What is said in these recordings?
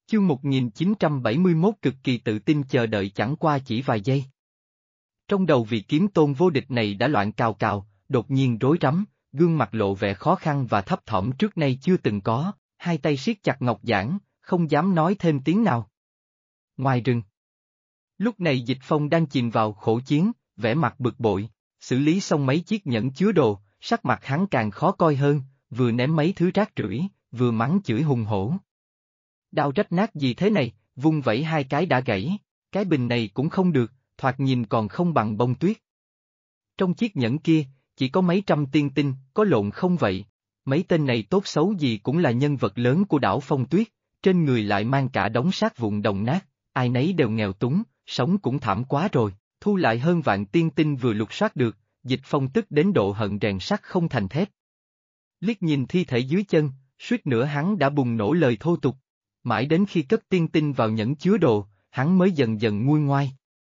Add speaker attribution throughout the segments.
Speaker 1: Chương 1971 cực kỳ tự tin chờ đợi chẳng qua chỉ vài giây. Trong đầu vị kiếm tôn vô địch này đã loạn cào cào, đột nhiên rối rắm, gương mặt lộ vẻ khó khăn và thấp thỏm trước nay chưa từng có, hai tay siết chặt ngọc giản, không dám nói thêm tiếng nào. Ngoài rừng. Lúc này Dịch Phong đang chìm vào khổ chiến, vẻ mặt bực bội, xử lý xong mấy chiếc nhẫn chứa đồ, sắc mặt hắn càng khó coi hơn, vừa ném mấy thứ rác rưởi, vừa mắng chửi hùng hổ. Đao rách nát gì thế này, vung vẩy hai cái đã gãy, cái bình này cũng không được, thoạt nhìn còn không bằng bông tuyết. Trong chiếc nhẫn kia, chỉ có mấy trăm tiên tinh, có lộn không vậy? Mấy tên này tốt xấu gì cũng là nhân vật lớn của đảo Phong Tuyết, trên người lại mang cả đống xác vụn đồng nát, ai nấy đều nghèo túng, sống cũng thảm quá rồi, thu lại hơn vạn tiên tinh vừa lục soát được, Dịch Phong tức đến độ hận rèn sắt không thành thép. Liếc nhìn thi thể dưới chân, suýt nữa hắn đã bùng nổ lời thô tục. Mãi đến khi cất tiên tinh vào nhẫn chứa đồ, hắn mới dần dần nguôi ngoai.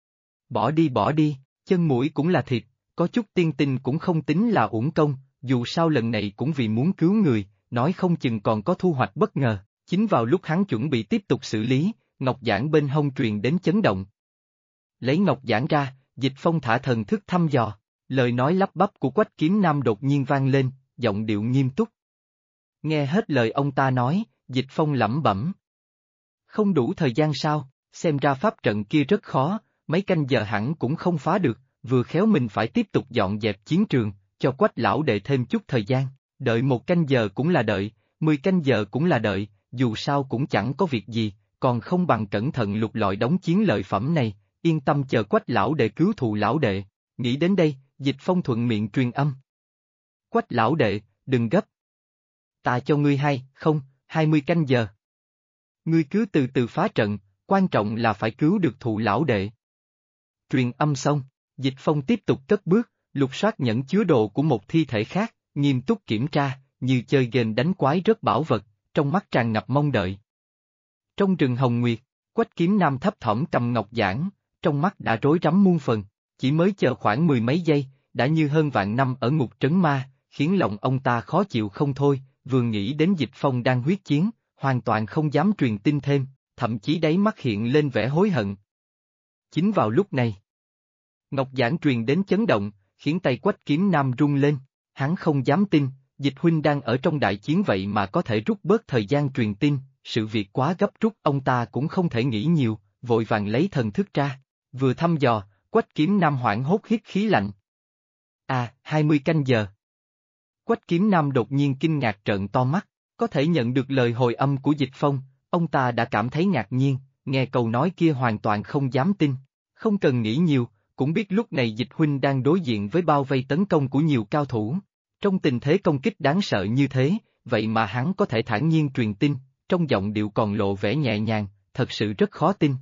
Speaker 1: Bỏ đi, chân mũi cũng là thịt, có chút tiên tinh cũng không tính là uổng công, dù sao lần này cũng vì muốn cứu người, nói không chừng còn có thu hoạch bất ngờ. Chính vào lúc hắn chuẩn bị tiếp tục xử lý, ngọc giản bên hông truyền đến chấn động. Lấy ngọc giản ra, Dịch Phong thả thần thức thăm dò, lời nói lắp bắp của Quách Kiếm Nam đột nhiên vang lên, giọng điệu nghiêm túc. Nghe hết lời ông ta nói, Dịch Phong lẩm bẩm. Không đủ thời gian sao, xem ra pháp trận kia rất khó, mấy canh giờ hẳn cũng không phá được, vừa khéo mình phải tiếp tục dọn dẹp chiến trường, cho Quách lão đệ thêm chút thời gian, đợi 1 canh giờ cũng là đợi, 10 canh giờ cũng là đợi, dù sao cũng chẳng có việc gì, còn không bằng cẩn thận lục lọi đống chiến lợi phẩm này, yên tâm chờ Quách lão đệ cứu thù lão đệ. Nghĩ đến đây, Dịch Phong thuận miệng truyền âm. Quách lão đệ, đừng gấp. Ta cho ngươi 20 canh giờ. Ngươi cứ từ từ phá trận, quan trọng là phải cứu được thụ lão đệ. Truyền âm xong, Dịch Phong tiếp tục cất bước, lục soát nhẫn chứa đồ của một thi thể khác, nghiêm túc kiểm tra, như chơi game đánh quái rất bảo vật, trong mắt tràn ngập mong đợi. Trong rừng Hồng Nguyệt, Quách Kiếm Nam thấp thỏm cầm ngọc giản, trong mắt đã rối rắm muôn phần, chỉ mới chờ khoảng 10 mấy giây, đã như hơn vạn năm ở ngục trấn ma, khiến lòng ông ta khó chịu không thôi, vừa nghĩ đến Dịch Phong đang huyết chiến, hoàn toàn không dám truyền tin thêm, thậm chí đáy mắt hiện lên vẻ hối hận. Chính vào lúc này, ngọc giản truyền đến chấn động, khiến tay Quách Kiếm Nam rung lên, hắn không dám tin, Dịch huynh đang ở trong đại chiến vậy mà có thể rút bớt thời gian truyền tin, sự việc quá gấp rút ông ta cũng không thể nghĩ nhiều, vội vàng lấy thần thức ra, vừa thăm dò, Quách Kiếm Nam hoảng hốt hít khí lạnh. 20 canh giờ. Quách Kiếm Nam đột nhiên kinh ngạc trợn to mắt, có thể nhận được lời hồi âm của Dịch Phong, ông ta đã cảm thấy ngạc nhiên, nghe câu nói kia hoàn toàn không dám tin, không cần nghĩ nhiều, cũng biết lúc này Dịch huynh đang đối diện với bao vây tấn công của nhiều cao thủ. Trong tình thế công kích đáng sợ như thế, vậy mà hắn có thể thản nhiên truyền tin, trong giọng điệu còn lộ vẻ nhẹ nhàng, thật sự rất khó tin.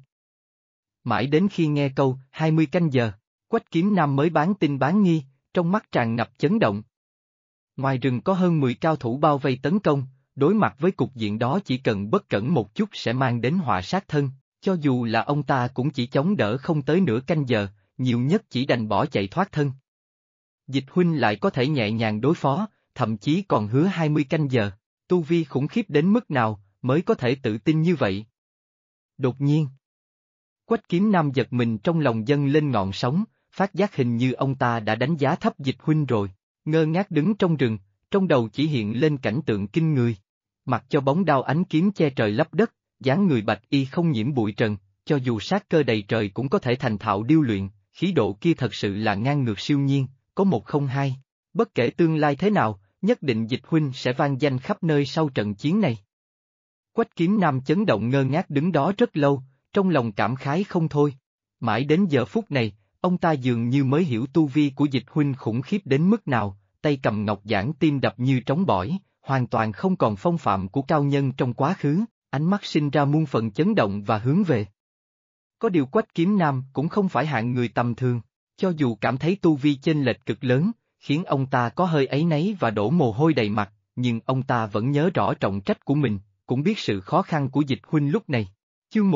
Speaker 1: Mãi đến khi nghe câu 20 canh giờ, Quách Kiếm Nam mới bán tin bán nghi, trong mắt tràn ngập chấn động. Ngoài rừng có hơn 10 cao thủ bao vây tấn công, đối mặt với cục diện đó chỉ cần bất cẩn một chút sẽ mang đến họa sát thân, cho dù là ông ta cũng chỉ chống đỡ không tới nửa canh giờ, nhiều nhất chỉ đành bỏ chạy thoát thân. Dịch huynh lại có thể nhẹ nhàng đối phó, thậm chí còn hứa 20 canh giờ, tu vi khủng khiếp đến mức nào mới có thể tự tin như vậy. Đột nhiên, Quách Kiếm Nam giật mình trong lòng dâng lên ngọn sóng, phát giác hình như ông ta đã đánh giá thấp Dịch huynh rồi, ngơ ngác đứng trong rừng, trong đầu chỉ hiện lên cảnh tượng kinh người. Mặc cho bóng đao ánh kiếm che trời lấp đất, dáng người bạch y không nhiễm bụi trần, cho dù sát cơ đầy trời cũng có thể thành thạo điêu luyện, khí độ kia thật sự là ngang ngược siêu nhiên, có một không hai. Bất kể tương lai thế nào, nhất định Dịch huynh sẽ vang danh khắp nơi sau trận chiến này. Quách Kiếm Nam chấn động ngơ ngác đứng đó rất lâu, trong lòng cảm khái không thôi. Mãi đến giờ phút này, ông ta dường như mới hiểu tu vi của Dịch huynh khủng khiếp đến mức nào, tay cầm ngọc giản tim đập như trống bỏi, hoàn toàn không còn phong phạm của cao nhân trong quá khứ, ánh mắt sinh ra muôn phần chấn động và hướng về. Có điều Quách Kiếm Nam cũng không phải hạng người tầm thường, cho dù cảm thấy tu vi chênh lệch cực lớn, khiến ông ta có hơi áy náy và đổ mồ hôi đầy mặt, nhưng ông ta vẫn nhớ rõ trọng trách của mình, cũng biết sự khó khăn của Dịch huynh lúc này. Chương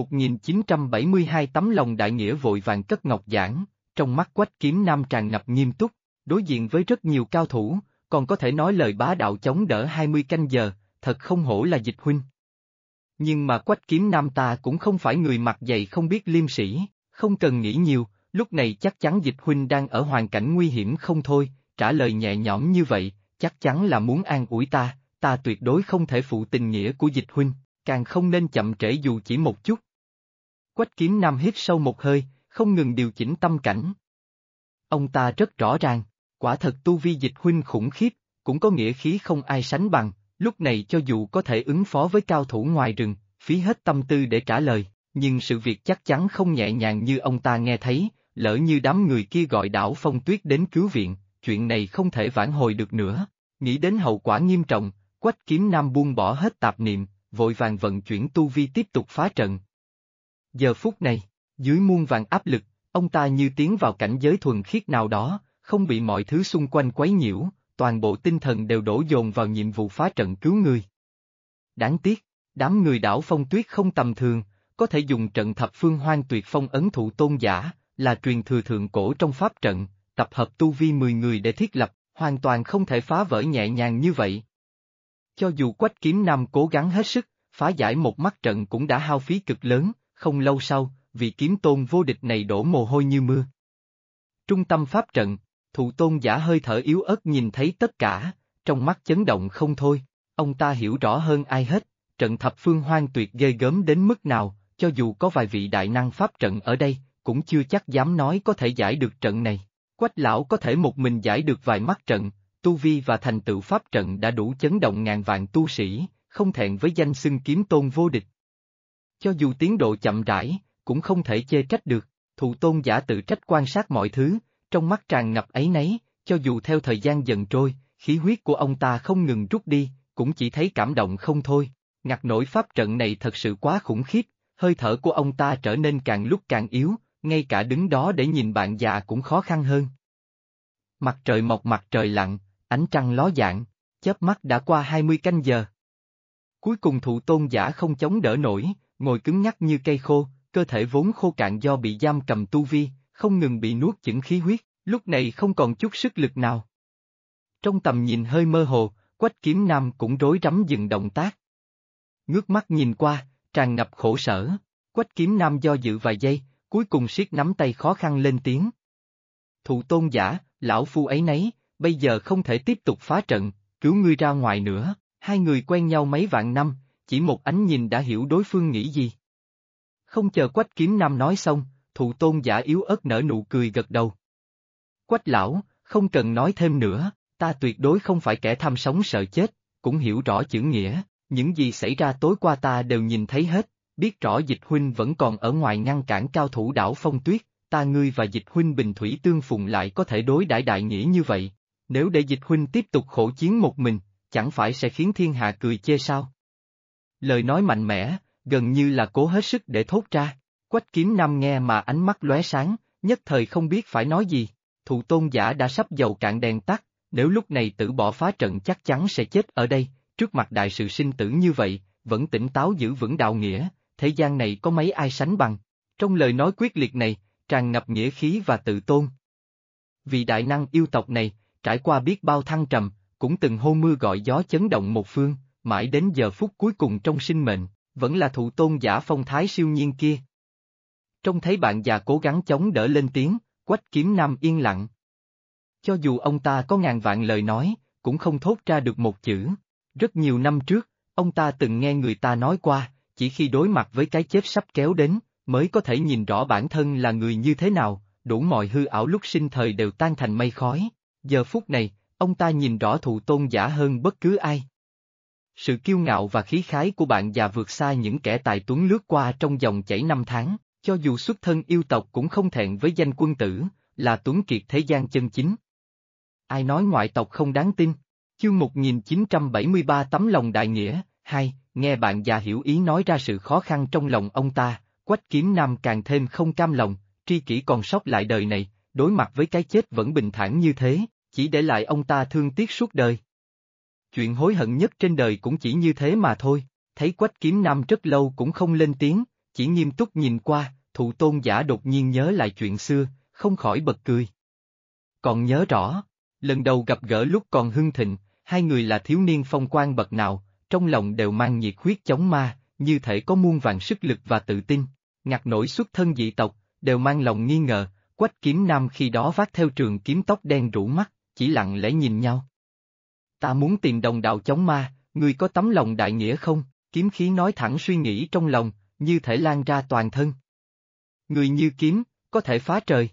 Speaker 1: 1972 tấm lòng đại nghĩa vội vàng cất ngọc giản, trong mắt Quách Kiếm Nam tràn ngập nghiêm túc, đối diện với rất nhiều cao thủ, còn có thể nói lời bá đạo chống đỡ 20 canh giờ, thật không hổ là Dịch huynh. Nhưng mà Quách Kiếm Nam ta cũng không phải người mặt dày không biết liêm sỉ, không cần nghĩ nhiều, lúc này chắc chắn Dịch huynh đang ở hoàn cảnh nguy hiểm không thôi, trả lời nhẹ nhõm như vậy, chắc chắn là muốn an ủi ta tuyệt đối không thể phụ tình nghĩa của Dịch huynh, càng không nên chậm trễ dù chỉ một chút. Quách Kiếm Nam hít sâu một hơi, không ngừng điều chỉnh tâm cảnh. Ông ta rất rõ ràng, quả thật tu vi Dịch huynh khủng khiếp, cũng có nghĩa khí không ai sánh bằng, lúc này cho dù có thể ứng phó với cao thủ ngoài rừng, phí hết tâm tư để trả lời, nhưng sự việc chắc chắn không nhẹ nhàng như ông ta nghe thấy, lỡ như đám người kia gọi Đảo Phong Tuyết đến cứu viện, chuyện này không thể vãn hồi được nữa. Nghĩ đến hậu quả nghiêm trọng, Quách Kiếm Nam buông bỏ hết tạp niệm, vội vàng vận chuyển tu vi tiếp tục phá trận. Giờ phút này, dưới muôn vàn áp lực, ông ta như tiến vào cảnh giới thuần khiết nào đó, không bị mọi thứ xung quanh quấy nhiễu, toàn bộ tinh thần đều đổ dồn vào nhiệm vụ phá trận cứu người. Đáng tiếc, đám người Đảo Phong Tuyết không tầm thường, có thể dùng trận thập phương hoang tuyệt phong ấn thụ tôn giả, là truyền thừa thượng cổ trong pháp trận, tập hợp tu vi 10 người để thiết lập, hoàn toàn không thể phá vỡ nhẹ nhàng như vậy. Cho dù Quách Kiếm Nam cố gắng hết sức, phá giải một mắt trận cũng đã hao phí cực lớn, không lâu sau, vị kiếm tôn vô địch này đổ mồ hôi như mưa. Trung tâm pháp trận, thụ tôn giả hơi thở yếu ớt nhìn thấy tất cả, trong mắt chấn động không thôi, ông ta hiểu rõ hơn ai hết, trận thập phương hoang tuyệt ghê gớm đến mức nào, cho dù có vài vị đại năng pháp trận ở đây, cũng chưa chắc dám nói có thể giải được trận này. Quách lão có thể một mình giải được vài mắt trận, tu vi và thành tựu pháp trận đã đủ chấn động ngàn vạn tu sĩ, không thẹn với danh xưng kiếm tôn vô địch. Cho dù tiến độ chậm rãi, cũng không thể chê trách được, thụ tôn giả tự trách quan sát mọi thứ, trong mắt tràn ngập áy náy, cho dù theo thời gian dần trôi, khí huyết của ông ta không ngừng rút đi, cũng chỉ thấy cảm động không thôi, ngặt nổi pháp trận này thật sự quá khủng khiếp, hơi thở của ông ta trở nên càng lúc càng yếu, ngay cả đứng đó để nhìn bạn già cũng khó khăn hơn. Mặt trời mọc mặt trời lặn, ánh trăng ló dạng, chớp mắt đã qua 20 canh giờ. Cuối cùng thụ tôn giả không chống đỡ nổi, ngồi cứng nhắc như cây khô, cơ thể vốn khô cạn do bị giam cầm tu vi, không ngừng bị nuốt chửng khí huyết, lúc này không còn chút sức lực nào. Trong tầm nhìn hơi mơ hồ, Quách Kiếm Nam cũng rối rắm dừng động tác. Ngước mắt nhìn qua, tràn ngập khổ sở, Quách Kiếm Nam do dự vài giây, cuối cùng siết nắm tay khó khăn lên tiếng. Thụ tôn giả, lão phu ấy nấy, bây giờ không thể tiếp tục phá trận, cứu ngươi ra ngoài nữa, hai người quen nhau mấy vạn năm, chỉ một ánh nhìn đã hiểu đối phương nghĩ gì. Không chờ Quách Kiếm Nam nói xong, thụ tôn giả yếu ớt nở nụ cười gật đầu. Quách lão, không cần nói thêm nữa, ta tuyệt đối không phải kẻ tham sống sợ chết, cũng hiểu rõ chữ nghĩa, những gì xảy ra tối qua ta đều nhìn thấy hết, biết rõ Dịch huynh vẫn còn ở ngoài ngăn cản cao thủ Đảo Phong Tuyết, ta ngươi và Dịch huynh bình thủy tương phùng lại có thể đối đãi đại nghĩa như vậy, nếu để Dịch huynh tiếp tục khổ chiến một mình, chẳng phải sẽ khiến thiên hạ cười chê sao? Lời nói mạnh mẽ, gần như là cố hết sức để thốt ra, Quách Kiếm Nam nghe mà ánh mắt lóe sáng, nhất thời không biết phải nói gì, thụ tôn giả đã sắp dầu cạn đèn tắt, nếu lúc này tử bỏ phá trận chắc chắn sẽ chết ở đây, trước mặt đại sự sinh tử như vậy, vẫn tỉnh táo giữ vững đạo nghĩa, thế gian này có mấy ai sánh bằng, trong lời nói quyết liệt này, tràn ngập nghĩa khí và tự tôn. Vì đại năng yêu tộc này, trải qua biết bao thăng trầm, cũng từng hô mưa gọi gió chấn động một phương, mãi đến giờ phút cuối cùng trong sinh mệnh, vẫn là thụ tôn giả phong thái siêu nhiên kia. Trông thấy bạn già cố gắng chống đỡ lên tiếng, Quách Kiếm Nam yên lặng. Cho dù ông ta có ngàn vạn lời nói, cũng không thốt ra được một chữ. Rất nhiều năm trước, ông ta từng nghe người ta nói qua, chỉ khi đối mặt với cái chết sắp kéo đến, mới có thể nhìn rõ bản thân là người như thế nào, đủ mọi hư ảo lúc sinh thời đều tan thành mây khói. Giờ phút này, ông ta nhìn rõ thụ tôn giả hơn bất cứ ai. Sự kiêu ngạo và khí khái của bạn già vượt xa những kẻ tài tuấn lướt qua trong dòng chảy năm tháng, cho dù xuất thân yêu tộc cũng không thẹn với danh quân tử, là tuấn kiệt thế gian chân chính. Ai nói ngoại tộc không đáng tin? Chương 1973 tấm lòng đại nghĩa, 2, nghe bạn già hiểu ý nói ra sự khó khăn trong lòng ông ta, Quách Kiếm Nam càng thêm không cam lòng, tri kỷ còn sót lại đời này, đối mặt với cái chết vẫn bình thản như thế, chỉ để lại ông ta thương tiếc suốt đời. Chuyện hối hận nhất trên đời cũng chỉ như thế mà thôi, thấy Quách Kiếm Nam rất lâu cũng không lên tiếng, chỉ nghiêm túc nhìn qua, thụ tôn giả đột nhiên nhớ lại chuyện xưa, không khỏi bật cười. Còn nhớ rõ, lần đầu gặp gỡ lúc còn hưng thịnh, hai người là thiếu niên phong quang bậc nào, trong lòng đều mang nhiệt huyết chống ma, như thể có muôn vàn sức lực và tự tin. Ngặt nổi xuất thân dị tộc, đều mang lòng nghi ngờ, Quách Kiếm Nam khi đó vác theo trường kiếm tóc đen rũ mắt, chỉ lặng lẽ nhìn nhau. Ta muốn tìm đồng đạo chống ma, ngươi có tấm lòng đại nghĩa không? Kiếm khí nói thẳng suy nghĩ trong lòng, như thể lan ra toàn thân. Người như kiếm, có thể phá trời.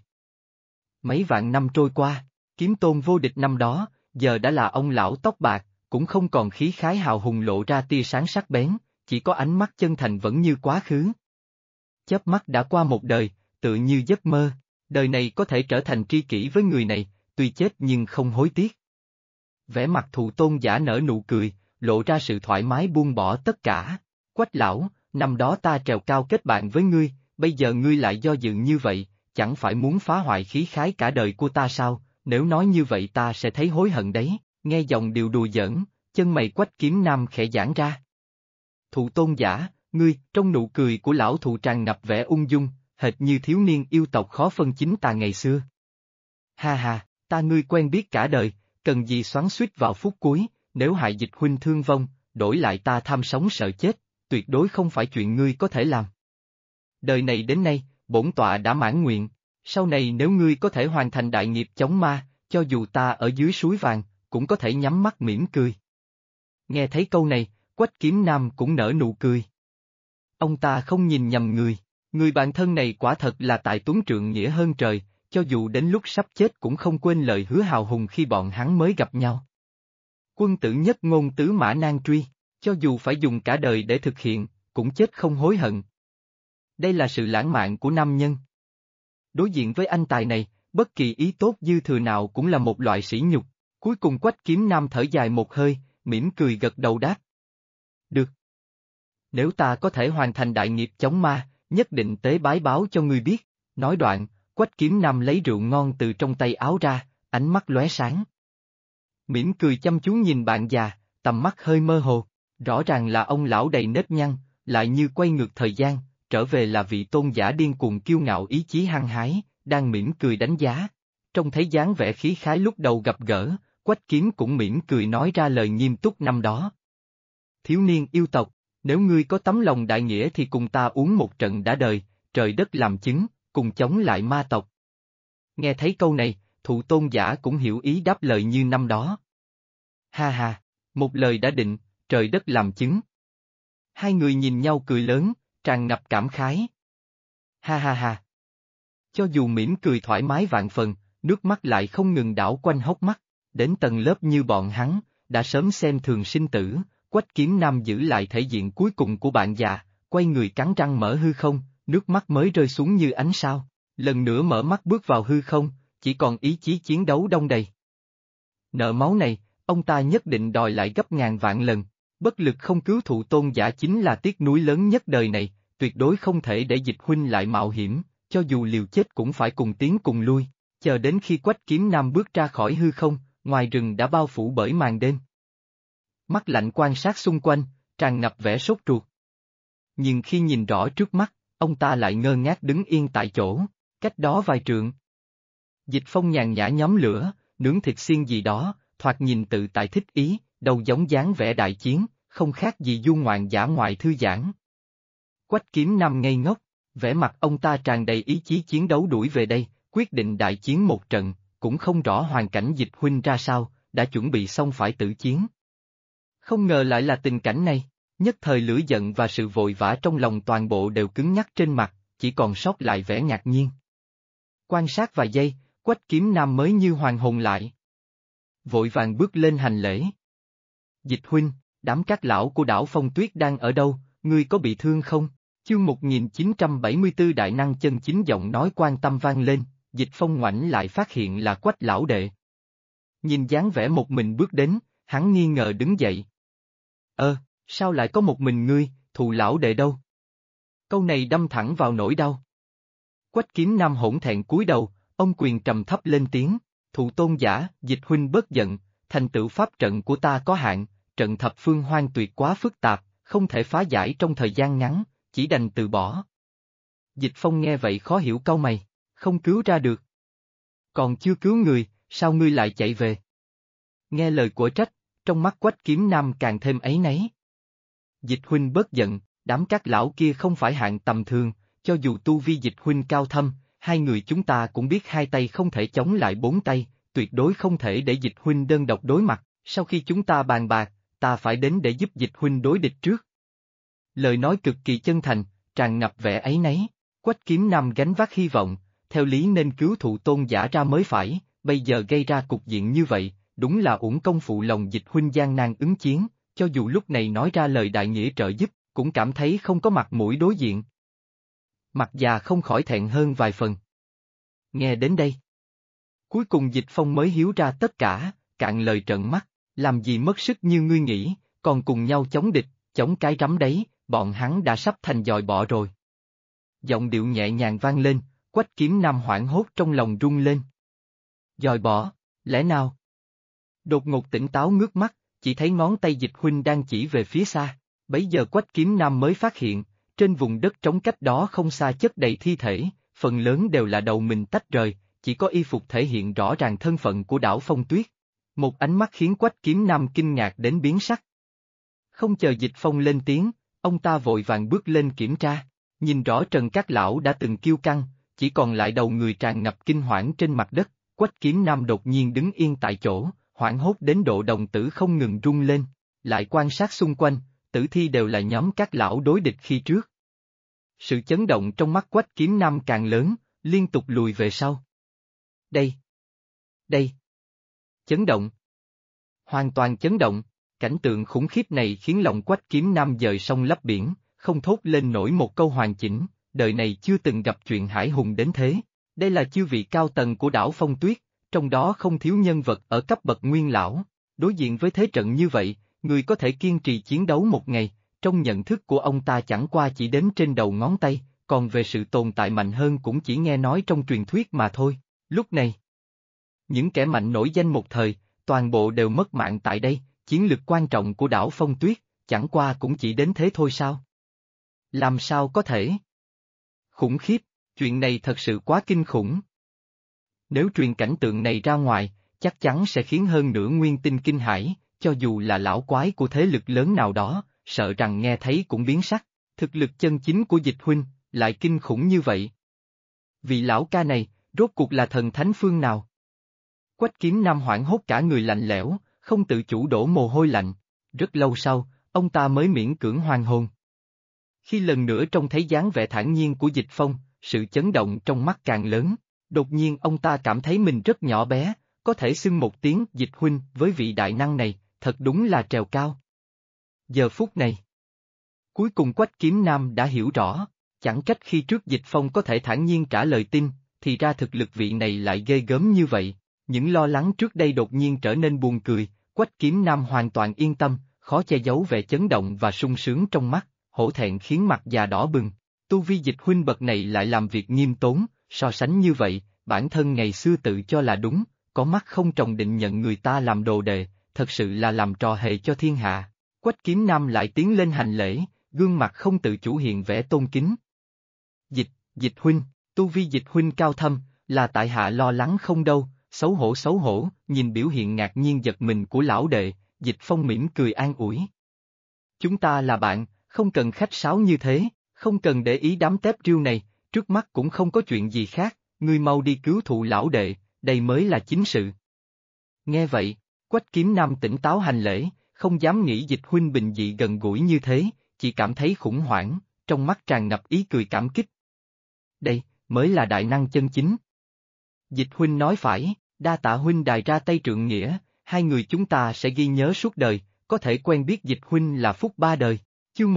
Speaker 1: Mấy vạn năm trôi qua, Kiếm Tôn vô địch năm đó, giờ đã là ông lão tóc bạc, cũng không còn khí khái hào hùng lộ ra tia sáng sắc bén, chỉ có ánh mắt chân thành vẫn như quá khứ. Chớp mắt đã qua một đời, tự như giấc mơ, đời này có thể trở thành tri kỷ với người này, tuy chết nhưng không hối tiếc. Vẻ mặt Thụ Tôn Giả nở nụ cười, lộ ra sự thoải mái buông bỏ tất cả. Quách lão, năm đó ta trèo cao kết bạn với ngươi, bây giờ ngươi lại do dự như vậy, chẳng phải muốn phá hoại khí khái cả đời của ta sao? Nếu nói như vậy ta sẽ thấy hối hận đấy. Nghe giọng điệu đùa giỡn, chân mày Quách Kiếm Nam khẽ giãn ra. Thụ Tôn Giả, ngươi, trong nụ cười của lão thụ tràn ngập vẻ ung dung, hệt như thiếu niên yêu tộc khó phân chính tà ngày xưa. Ha ha, ta ngươi quen biết cả đời, cần gì xoắn xuýt vào phút cuối, nếu hại Dịch huynh thương vong, đổi lại ta tham sống sợ chết, tuyệt đối không phải chuyện ngươi có thể làm. Đời này đến nay, bổn tọa đã mãn nguyện, sau này nếu ngươi có thể hoàn thành đại nghiệp chống ma, cho dù ta ở dưới suối vàng, cũng có thể nhắm mắt mỉm cười. Nghe thấy câu này, Quách Kiếm Nam cũng nở nụ cười. Ông ta không nhìn nhầm người bạn thân này quả thật là tài tuấn trượng nghĩa hơn trời, cho dù đến lúc sắp chết cũng không quên lời hứa hào hùng khi bọn hắn mới gặp nhau. Quân tử nhất ngôn tứ mã nan truy, cho dù phải dùng cả đời để thực hiện, cũng chết không hối hận. Đây là sự lãng mạn của nam nhân. Đối diện với anh tài này, bất kỳ ý tốt dư thừa nào cũng là một loại sỉ nhục. Cuối cùng Quách Kiếm Nam thở dài một hơi, mỉm cười gật đầu đáp. Được. Nếu ta có thể hoàn thành đại nghiệp chống ma, nhất định tế bái báo cho ngươi biết. Nói đoạn, Quách Kiếm Nam lấy rượu ngon từ trong tay áo ra, ánh mắt lóe sáng. Mỉm cười chăm chú nhìn bạn già, tầm mắt hơi mơ hồ, rõ ràng là ông lão đầy nếp nhăn, lại như quay ngược thời gian, trở về là vị tôn giả điên cuồng kiêu ngạo ý chí hăng hái, đang mỉm cười đánh giá. Trông thấy dáng vẻ khí khái lúc đầu gặp gỡ, Quách Kiếm cũng mỉm cười nói ra lời nghiêm túc năm đó. Thiếu niên yêu tộc, nếu ngươi có tấm lòng đại nghĩa thì cùng ta uống một trận đã đời, trời đất làm chứng, cùng chống lại ma tộc. Nghe thấy câu này, Thụ Tôn Giả cũng hiểu ý đáp lời như năm đó. Ha ha, một lời đã định, trời đất làm chứng. Hai người nhìn nhau cười lớn, tràn ngập cảm khái. Ha ha ha. Cho dù mỉm cười thoải mái vạn phần, nước mắt lại không ngừng đảo quanh hốc mắt, đến tầng lớp như bọn hắn, đã sớm xem thường sinh tử, Quách Kiếm Nam giữ lại thể diện cuối cùng của bạn già, quay người cắn răng mở hư không, nước mắt mới rơi xuống như ánh sao, lần nữa mở mắt bước vào hư không, chỉ còn ý chí chiến đấu đong đầy. Nợ máu này, ông ta nhất định đòi lại gấp ngàn vạn lần, bất lực không cứu Thụ Tôn Giả chính là tiếc nuối lớn nhất đời này, tuyệt đối không thể để Dịch huynh lại mạo hiểm, cho dù liều chết cũng phải cùng tiến cùng lui, chờ đến khi Quách Kiếm Nam bước ra khỏi hư không, ngoài rừng đã bao phủ bởi màn đêm. Mắt lạnh quan sát xung quanh, tràn ngập vẻ sốt ruột. Nhưng khi nhìn rõ trước mắt, ông ta lại ngơ ngác đứng yên tại chỗ, cách đó vài trượng. Dịch Phong nhàn nhã nhóm lửa, nướng thịt xiên gì đó, thoạt nhìn tự tại thích ý, đầu giống dáng vẻ đại chiến, không khác gì du ngoạn dã ngoại thư giãn. Quách Kiếm Nam ngây ngốc, vẻ mặt ông ta tràn đầy ý chí chiến đấu đuổi về đây, quyết định đại chiến một trận, cũng không rõ hoàn cảnh Dịch huynh ra sao, đã chuẩn bị xong phải tử chiến. Không ngờ lại là tình cảnh này, nhất thời lửa giận và sự vội vã trong lòng toàn bộ đều cứng nhắc trên mặt, chỉ còn sót lại vẻ ngạc nhiên. Quan sát vài giây, Quách Kiếm Nam mới như hoàn hồn lại. Vội vàng bước lên hành lễ. Dịch huynh, đám các lão của đảo Phong Tuyết đang ở đâu, ngươi có bị thương không? Chương 1974 Đại năng chân chính giọng nói quan tâm vang lên, Dịch Phong ngoảnh lại phát hiện là Quách lão đệ. Nhìn dáng vẻ một mình bước đến, hắn nghi ngờ đứng dậy. Sao lại có một mình ngươi, Thụ lão đệ đâu? Câu này đâm thẳng vào nỗi đau. Quách Kiếm Nam hỗn thẹn cúi đầu, ông quyền trầm thấp lên tiếng, Thụ Tôn Giả, Dịch huynh bớt giận, thành tựu pháp trận của ta có hạn, trận thập phương hoang tuyệt quá phức tạp, không thể phá giải trong thời gian ngắn, chỉ đành từ bỏ. Dịch Phong nghe vậy khó hiểu cau mày, không cứu ra được. Còn chưa cứu người, sao ngươi lại chạy về? Nghe lời của trách, trong mắt Quách Kiếm Nam càng thêm áy náy. Dịch huynh bớt giận, Đám các lão kia không phải hạng tầm thường, cho dù tu vi Dịch huynh cao thâm, hai người chúng ta cũng biết hai tay không thể chống lại bốn tay, tuyệt đối không thể để Dịch huynh đơn độc đối mặt, sau khi chúng ta bàn bạc, ta phải đến để giúp Dịch huynh đối địch trước. Lời nói cực kỳ chân thành, tràn ngập vẻ áy náy, Quách Kiếm Nam gánh vác hy vọng, theo lý nên cứu thụ tôn giả ra mới phải, bây giờ gây ra cục diện như vậy, đúng là uổng công phụ lòng Dịch huynh gian nan ứng chiến, cho dù lúc này nói ra lời đại nghĩa trợ giúp, cũng cảm thấy không có mặt mũi đối diện. Mặt già không khỏi thẹn hơn vài phần. Nghe đến đây, cuối cùng Dịch Phong mới hiếu ra tất cả, cạn lời trợn mắt, làm gì mất sức như ngươi nghĩ, còn cùng nhau chống địch, chống cái rắm đấy, bọn hắn đã sắp thành dòi bọ rồi. Giọng điệu nhẹ nhàng vang lên, Quách Kiếm Nam hoảng hốt trong lòng rung lên. Dòi bọ, lẽ nào? Đột ngột tỉnh táo ngước mắt, chỉ thấy ngón tay Dịch huynh đang chỉ về phía xa, bấy giờ Quách Kiếm Nam mới phát hiện, trên vùng đất trống cách đó không xa chất đầy thi thể, phần lớn đều là đầu mình tách rời, chỉ có y phục thể hiện rõ ràng thân phận của Đảo Phong Tuyết. Một ánh mắt khiến Quách Kiếm Nam kinh ngạc đến biến sắc. Không chờ Dịch Phong lên tiếng, ông ta vội vàng bước lên kiểm tra, nhìn rõ Trần Các Lão đã từng kiêu căng, chỉ còn lại đầu người tràn ngập kinh hoảng trên mặt đất, Quách Kiếm Nam đột nhiên đứng yên tại chỗ, hoảng hốt đến độ đồng tử không ngừng rung lên, lại quan sát xung quanh, tử thi đều là nhóm Các Lão đối địch khi trước. Sự chấn động trong mắt Quách Kiếm Nam càng lớn, liên tục lùi về sau. Đây. Chấn động. Hoàn toàn chấn động, cảnh tượng khủng khiếp này khiến lòng Quách Kiếm Nam dời sông lấp biển, không thốt lên nổi một câu hoàn chỉnh, đời này chưa từng gặp chuyện hải hùng đến thế. Đây là chư vị cao tầng của Đảo Phong Tuyết, trong đó không thiếu nhân vật ở cấp bậc nguyên lão, đối diện với thế trận như vậy, người có thể kiên trì chiến đấu một ngày, trong nhận thức của ông ta chẳng qua chỉ đếm trên đầu ngón tay, còn về sự tồn tại mạnh hơn cũng chỉ nghe nói trong truyền thuyết mà thôi. Lúc này, những kẻ mạnh nổi danh một thời, toàn bộ đều mất mạng tại đây, chiến lực quan trọng của Đảo Phong Tuyết, chẳng qua cũng chỉ đến thế thôi sao? Làm sao có thể? Khủng khiếp, chuyện này thật sự quá kinh khủng. Nếu truyền cảnh tượng này ra ngoài, chắc chắn sẽ khiến hơn nửa nguyên tinh kinh hãi, cho dù là lão quái của thế lực lớn nào đó, sợ rằng nghe thấy cũng biến sắc. Thực lực chân chính của Dịch huynh, lại kinh khủng như vậy. Vị lão ca này, rốt cuộc là thần thánh phương nào? Quách Kiếm Nam hoảng hốt cả người lạnh lẽo, không tự chủ đổ mồ hôi lạnh. Rất lâu sau, ông ta mới miễn cưỡng hoàn hồn. Khi lần nữa trông thấy dáng vẻ thản nhiên của Dịch Phong, sự chấn động trong mắt càng lớn. Đột nhiên ông ta cảm thấy mình rất nhỏ bé, có thể xưng một tiếng Dịch huynh với vị đại năng này, thật đúng là trèo cao. Giờ phút này, cuối cùng Quách Kiếm Nam đã hiểu rõ, chẳng trách khi trước Dịch Phong có thể thản nhiên trả lời tin, thì ra thực lực vị này lại ghê gớm như vậy. Những lo lắng trước đây đột nhiên trở nên buồn cười, Quách Kiếm Nam hoàn toàn yên tâm, khó che giấu vẻ chấn động và sung sướng trong mắt, hổ thẹn khiến mặt già đỏ bừng. Tu vi Dịch huynh bậc này lại làm việc nghiêm tốn, so sánh như vậy, bản thân ngày xưa tự cho là đúng, có mắt không tròng định nhận người ta làm đồ đệ, thật sự là làm trò hề cho thiên hạ. Quách Kiếm Nam lại tiến lên hành lễ, gương mặt không tự chủ hiện vẻ tôn kính. Dịch huynh, tu vi Dịch huynh cao thâm, là tại hạ lo lắng không đâu, xấu hổ, nhìn biểu hiện ngạc nhiên giật mình của lão đệ, Dịch Phong mỉm cười an ủi. Chúng ta là bạn, không cần khách sáo như thế, không cần để ý đám tép riêu này, trước mắt cũng không có chuyện gì khác, ngươi mau đi cứu thụ lão đệ, đây mới là chính sự. Nghe vậy, Quách Kiếm Nam tỉnh táo hành lễ, không dám nghĩ Dịch huynh bình dị gần gũi như thế, chỉ cảm thấy khủng hoảng, trong mắt tràn ngập ý cười cảm kích. Đây, mới là đại năng chân chính. Dịch huynh nói phải, đa tạ huynh đài ra tay trượng nghĩa, hai người chúng ta sẽ ghi nhớ suốt đời, có thể quen biết Dịch huynh là phúc ba đời. Chương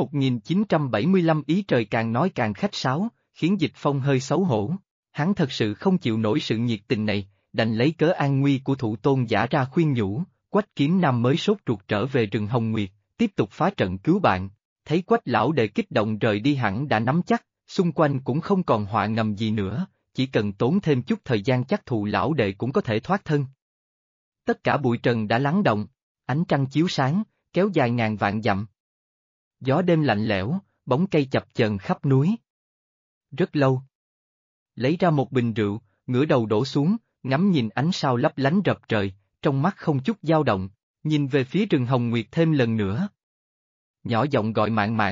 Speaker 1: 1975 ý trời càng nói càng khách sáo, khiến Dịch Phong hơi xấu hổ. Hắn thật sự không chịu nổi sự nhiệt tình này, đành lấy cớ an nguy của thụ tôn giả ra khuyên nhủ, Quách Kiếm Nam mới sốt ruột trở về rừng Hồng Nguyệt, tiếp tục phá trận cứu bạn. Thấy Quách lão đệ kích động rời đi hẳn đã nắm chắc, xung quanh cũng không còn họa ngầm gì nữa, chỉ cần tốn thêm chút thời gian chắc thụ lão đệ cũng có thể thoát thân. Tất cả bụi trần đã lắng động, ánh trăng chiếu sáng, kéo dài ngàn vạn dặm. Gió đêm lạnh lẽo, bóng cây chập chờn khắp núi. Rất lâu. Lấy ra một bình rượu, ngửa đầu đổ xuống, ngắm nhìn ánh sao lấp lánh rập trời, trong mắt không chút dao động, nhìn về phía rừng Hồng Nguyệt thêm lần nữa. Nhỏ giọng gọi Mạn Mạn,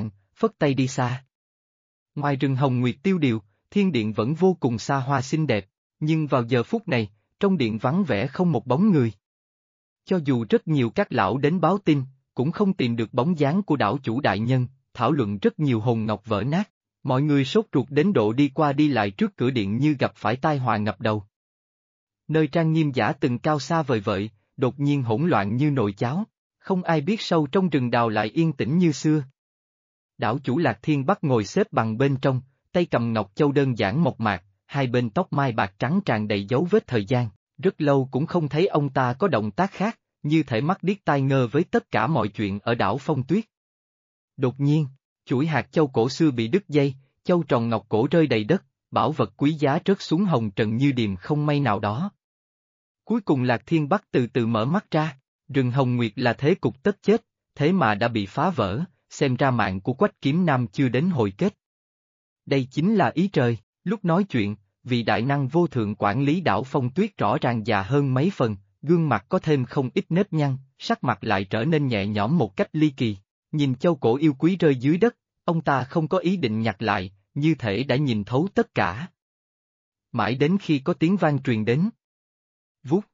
Speaker 1: phất tay đi xa. Ngoài rừng hồng nguyệt tiêu điều, thiên điện vẫn vô cùng xa hoa xinh đẹp, nhưng vào giờ phút này, trong điện vắng vẻ không một bóng người. Cho dù rất nhiều các lão đến báo tin, cũng không tìm được bóng dáng của đảo chủ đại nhân, thảo luận rất nhiều hồn ngọc vỡ nát, mọi người sốt ruột đến độ đi qua đi lại trước cửa điện như gặp phải tai họa ngập đầu. Nơi trang nghiêm giả từng cao xa vời vợi, đột nhiên hỗn loạn như nồi cháo, không ai biết sâu trong rừng đào lại yên tĩnh như xưa. Đảo chủ Lạc Thiên Bắc ngồi xếp bằng bên trong, tay cầm ngọc châu đơn giản mộc mạc, hai bên tóc mai bạc trắng tràn đầy dấu vết thời gian, rất lâu cũng không thấy ông ta có động tác khác, như thể mắt điếc tai ngơ với tất cả mọi chuyện ở đảo Phong Tuyết. Đột nhiên, chuỗi hạt châu cổ xưa bị đứt dây, châu tròn ngọc cổ rơi đầy đất, bảo vật quý giá rớt xuống hồng trần như điềm không may nào đó. Cuối cùng Lạc Thiên Bắc từ từ mở mắt ra, rừng hồng nguyệt là thế cục tất chết, thế mà đã bị phá vỡ, xem ra mạng của Quách Kiếm Nam chưa đến hồi kết. Đây chính là ý trời, lúc nói chuyện, vị đại năng vô thượng quản lý đảo Phong Tuyết rõ ràng già hơn mấy phần, gương mặt có thêm không ít nếp nhăn, sắc mặt lại trở nên nhẹ nhõm một cách ly kỳ. Nhìn châu cổ yêu quý rơi dưới đất, ông ta không có ý định nhặt lại, như thể đã nhìn thấu tất cả. Mãi đến khi có tiếng vang truyền đến. Vút.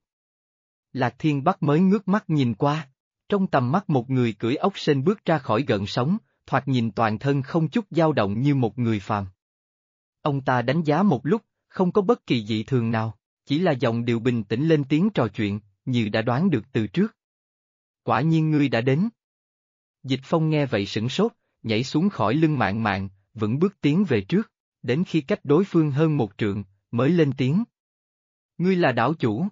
Speaker 1: Lạc Thiên Bắc mới ngước mắt nhìn qua, trong tầm mắt một người cưỡi ốc sên bước ra khỏi gợn sóng, thoạt nhìn toàn thân không chút dao động như một người phàm. Ông ta đánh giá một lúc, không có bất kỳ dị thường nào, chỉ là giọng điệu bình tĩnh lên tiếng trò chuyện, như đã đoán được từ trước. Quả nhiên ngươi đã đến. Dịch Phong nghe vậy sửng sốt, nhảy xuống khỏi lưng Mạn Mạn, vững bước tiến về trước, đến khi cách đối phương hơn một trượng, mới lên tiếng. Ngươi là đảo chủ.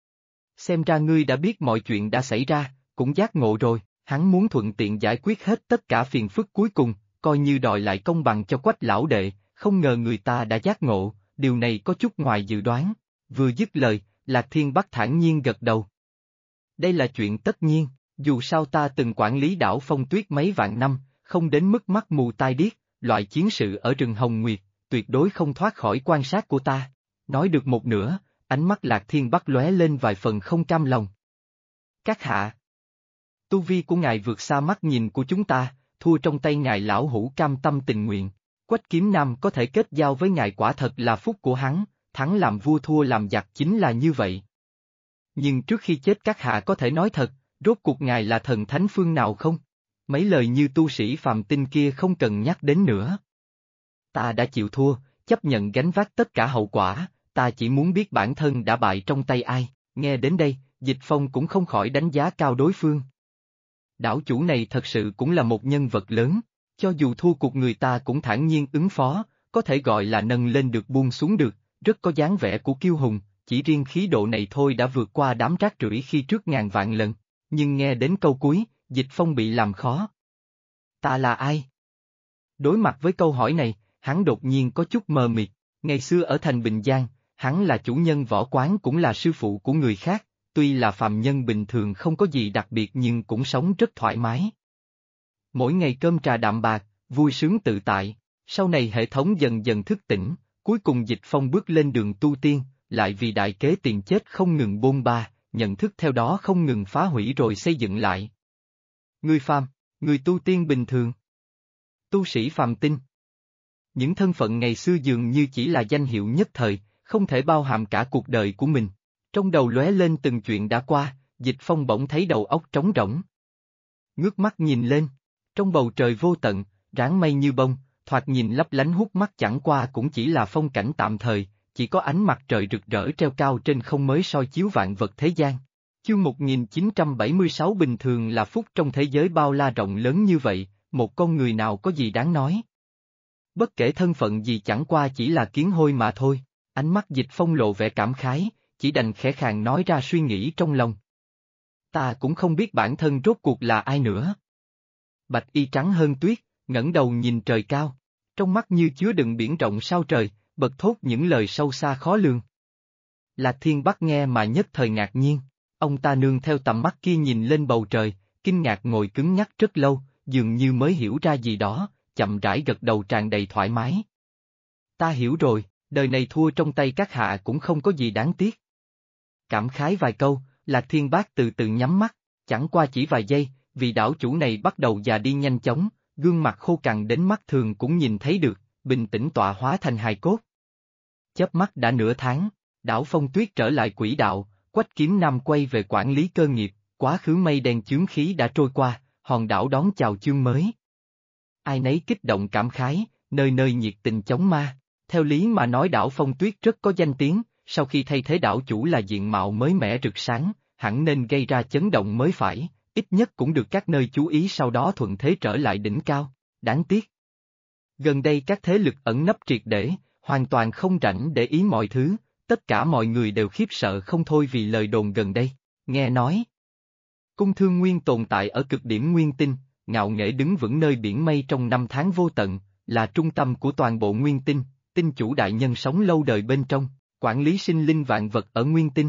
Speaker 1: Xem ra ngươi đã biết mọi chuyện đã xảy ra, cũng giác ngộ rồi, hắn muốn thuận tiện giải quyết hết tất cả phiền phức cuối cùng, coi như đòi lại công bằng cho Quách lão đệ, không ngờ người ta đã giác ngộ, điều này có chút ngoài dự đoán. Vừa dứt lời, Lạc Thiên Bắc thản nhiên gật đầu. Đây là chuyện tất nhiên, dù sao ta từng quản lý đảo Phong Tuyết mấy vạn năm, không đến mức mắt mù tai điếc, loại chiến sự ở rừng Hồng Nguyệt, tuyệt đối không thoát khỏi quan sát của ta. Nói được một nửa, ánh mắt Lạc Thiên Bắc lóe lên vài phần không cam lòng. Các hạ, tu vi của ngài vượt xa mắt nhìn của chúng ta, thua trong tay ngài lão hủ cam tâm tình nguyện. Quách Kiếm Nam có thể kết giao với ngài quả thật là phúc của hắn, thắng làm vua thua làm giặc chính là như vậy. Nhưng trước khi chết các hạ có thể nói thật, rốt cuộc ngài là thần thánh phương nào không? Mấy lời như tu sĩ phàm tinh kia không cần nhắc đến nữa. Ta đã chịu thua, chấp nhận gánh vác tất cả hậu quả, ta chỉ muốn biết bản thân đã bại trong tay ai, nghe đến đây, Dịch Phong cũng không khỏi đánh giá cao đối phương. Đảo chủ này thật sự cũng là một nhân vật lớn, cho dù thua cuộc người ta cũng thản nhiên ứng phó, có thể gọi là nâng lên được buông xuống được, rất có dáng vẻ của kiêu hùng, chỉ riêng khí độ này thôi đã vượt qua đám rác rưởi khi trước ngàn vạn lần, nhưng nghe đến câu cuối, Dịch Phong bị làm khó. Ta là ai? Đối mặt với câu hỏi này, hắn đột nhiên có chút mờ mịt, ngày xưa ở thành Bình Giang, hắn là chủ nhân võ quán cũng là sư phụ của người khác, tuy là phàm nhân bình thường không có gì đặc biệt nhưng cũng sống rất thoải mái. Mỗi ngày cơm trà đạm bạc, vui sướng tự tại, sau này hệ thống dần dần thức tỉnh, cuối cùng Dịch Phong bước lên đường tu tiên, lại vì đại kế tiền chết không ngừng bôn ba, nhận thức theo đó không ngừng phá hủy rồi xây dựng lại. Người phàm, người tu tiên bình thường, tu sĩ phàm tinh. Những thân phận ngày xưa dường như chỉ là danh hiệu nhất thời, không thể bao hàm cả cuộc đời của mình. Trong đầu lóe lên từng chuyện đã qua, Dịch Phong bỗng thấy đầu óc trống rỗng. Ngước mắt nhìn lên, trong bầu trời vô tận, ráng mây như bông, thoạt nhìn lấp lánh hút mắt chẳng qua cũng chỉ là phong cảnh tạm thời, chỉ có ánh mặt trời rực rỡ treo cao trên không mới soi chiếu vạn vật thế gian. Chương 1976 bình thường là phúc trong thế giới bao la rộng lớn như vậy, một con người nào có gì đáng nói. Bất kể thân phận gì chẳng qua chỉ là kiến hôi mà thôi, ánh mắt Dịch Phong lộ vẻ cảm khái, chỉ đành khẽ khàng nói ra suy nghĩ trong lòng. Ta cũng không biết bản thân rốt cuộc là ai nữa. Bạch y trắng hơn tuyết, ngẩng đầu nhìn trời cao, trong mắt như chứa đựng biển rộng sao trời, bật thốt những lời sâu xa khó lường. Lạc Thiên Bắc nghe mà nhất thời ngạc nhiên, ông ta nương theo tầm mắt kia nhìn lên bầu trời, kinh ngạc ngồi cứng nhắc rất lâu, dường như mới hiểu ra gì đó, chậm rãi gật đầu tràn đầy thoải mái. Ta hiểu rồi, đời này thua trong tay các hạ cũng không có gì đáng tiếc. Cảm khái vài câu, Lạc Thiên Bác từ từ nhắm mắt, chẳng qua chỉ vài giây, vì đảo chủ này bắt đầu già đi nhanh chóng, gương mặt khô cằn đến mắt thường cũng nhìn thấy được, bình tĩnh tọa hóa thành hài cốt. Chớp mắt đã nửa tháng, đảo Phong Tuyết trở lại quỹ đạo, Quách Kiếm Nam quay về quản lý cơ nghiệp, quá khứ mây đen chướng khí đã trôi qua, hòn đảo đón chào chương mới. Ai nấy kích động cảm khái, nơi nơi nhiệt tình chống ma. Theo lý mà nói đảo Phong Tuyết rất có danh tiếng, sau khi thay thế đảo chủ là diện mạo mới mẻ rực sáng, hẳn nên gây ra chấn động mới phải, ít nhất cũng được các nơi chú ý sau đó thuận thế trở lại đỉnh cao. Đáng tiếc. Gần đây các thế lực ẩn nấp triệt để, hoàn toàn không rảnh để ý mọi thứ, tất cả mọi người đều khiếp sợ không thôi vì lời đồn gần đây. Nghe nói, cung thương nguyên tồn tại ở cực điểm nguyên tinh, ngạo nghễ đứng vững nơi biển mây trong năm tháng vô tận, là trung tâm của toàn bộ nguyên tinh, tinh chủ đại nhân sống lâu đời bên trong, quản lý sinh linh vạn vật ở nguyên tinh.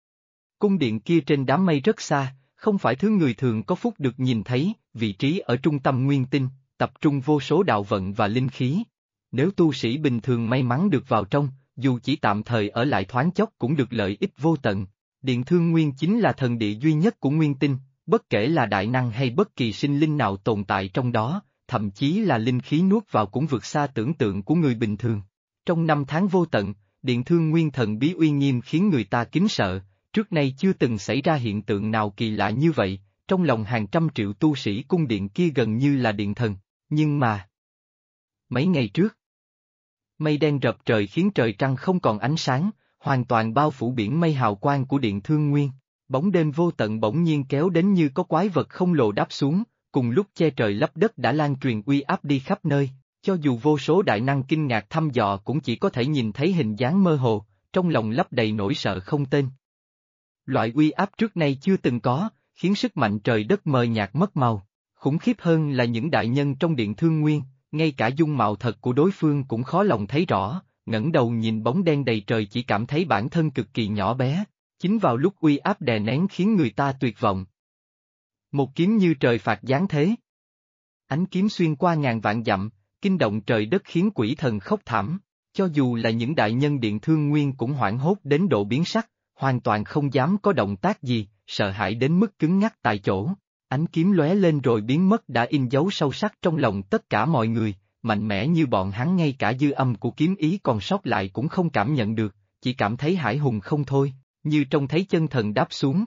Speaker 1: Cung điện kia trên đám mây rất xa, không phải thứ người thường có phúc được nhìn thấy, vị trí ở trung tâm nguyên tinh, tập trung vô số đạo vận và linh khí. Nếu tu sĩ bình thường may mắn được vào trong, dù chỉ tạm thời ở lại thoáng chốc cũng được lợi ích vô tận. Điện Thương Nguyên chính là thần địa duy nhất của nguyên tinh, bất kể là đại năng hay bất kỳ sinh linh nào tồn tại trong đó, thậm chí là linh khí nuốt vào cũng vượt xa tưởng tượng của người bình thường. Trong năm tháng vô tận, Điện Thương Nguyên thần bí uy nghiêm khiến người ta kính sợ, trước nay chưa từng xảy ra hiện tượng nào kỳ lạ như vậy, trong lòng hàng trăm triệu tu sĩ cung điện kia gần như là điện thần, nhưng mà... Mấy ngày trước, mây đen rập trời khiến trời trăng không còn ánh sáng, hoàn toàn bao phủ biển mây hào quang của Điện Thương Nguyên, bóng đêm vô tận bỗng nhiên kéo đến như có quái vật không lồ đáp xuống, cùng lúc che trời lấp đất đã lan truyền uy áp đi khắp nơi, cho dù vô số đại năng kinh ngạc thăm dò cũng chỉ có thể nhìn thấy hình dáng mơ hồ, trong lòng lấp đầy nỗi sợ không tên. Loại uy áp trước nay chưa từng có, khiến sức mạnh trời đất mờ nhạt mất màu, khủng khiếp hơn là những đại nhân trong Điện Thương Nguyên, ngay cả dung mạo thật của đối phương cũng khó lòng thấy rõ, ngẩng đầu nhìn bóng đen đầy trời chỉ cảm thấy bản thân cực kỳ nhỏ bé, chính vào lúc uy áp đè nén khiến người ta tuyệt vọng. Một kiếm như trời phạt giáng thế. Ánh kiếm xuyên qua ngàn vạn dặm, kinh động trời đất khiến quỷ thần khóc thảm, cho dù là những đại nhân Điện Thương Nguyên cũng hoảng hốt đến độ biến sắc, hoàn toàn không dám có động tác gì, sợ hãi đến mức cứng ngắc tại chỗ. Ánh kiếm lóe lên rồi biến mất đã in dấu sâu sắc trong lòng tất cả mọi người, mạnh mẽ như bọn hắn ngay cả dư âm của kiếm ý còn sót lại cũng không cảm nhận được, chỉ cảm thấy hải hùng không thôi, như trông thấy chân thần đáp xuống.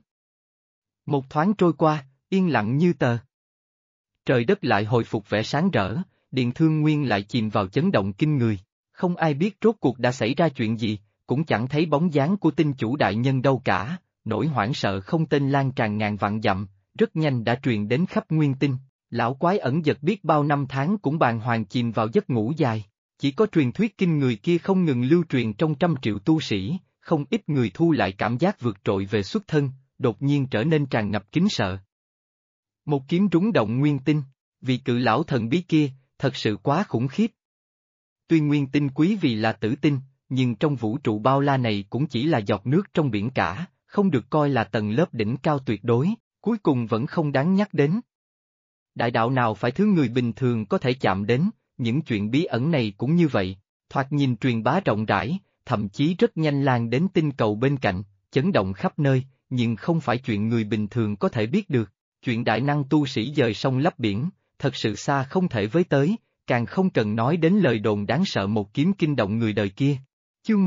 Speaker 1: Một thoáng trôi qua, yên lặng như tờ. Trời đất lại hồi phục vẻ sáng rỡ, Điện Thương Nguyên lại chìm vào chấn động kinh người, không ai biết rốt cuộc đã xảy ra chuyện gì, cũng chẳng thấy bóng dáng của tinh chủ đại nhân đâu cả, nỗi hoảng sợ không tên lan tràn ngàn vạn dặm, rất nhanh đã truyền đến khắp nguyên tinh, lão quái ẩn dật biết bao năm tháng cũng bàng hoàng chìm vào giấc ngủ dài, chỉ có truyền thuyết kinh người kia không ngừng lưu truyền trong trăm triệu tu sĩ, không ít người thu lại cảm giác vượt trội về xuất thân, đột nhiên trở nên tràn ngập kính sợ. Một kiếm rúng động nguyên tinh, vị cự lão thần bí kia, thật sự quá khủng khiếp. Tuy nguyên tinh quý vì là tử tinh, nhưng trong vũ trụ bao la này cũng chỉ là giọt nước trong biển cả, không được coi là tầng lớp đỉnh cao tuyệt đối, cuối cùng vẫn không đáng nhắc đến. Đại đạo nào phải thứ người bình thường có thể chạm đến, những chuyện bí ẩn này cũng như vậy, thoạt nhìn truyền bá rộng rãi, thậm chí rất nhanh lan đến tinh cầu bên cạnh, chấn động khắp nơi, nhưng không phải chuyện người bình thường có thể biết được, chuyện đại năng tu sĩ dời sông lấp biển, thật sự xa không thể với tới, càng không cần nói đến lời đồn đáng sợ một kiếm kinh động người đời kia. Chương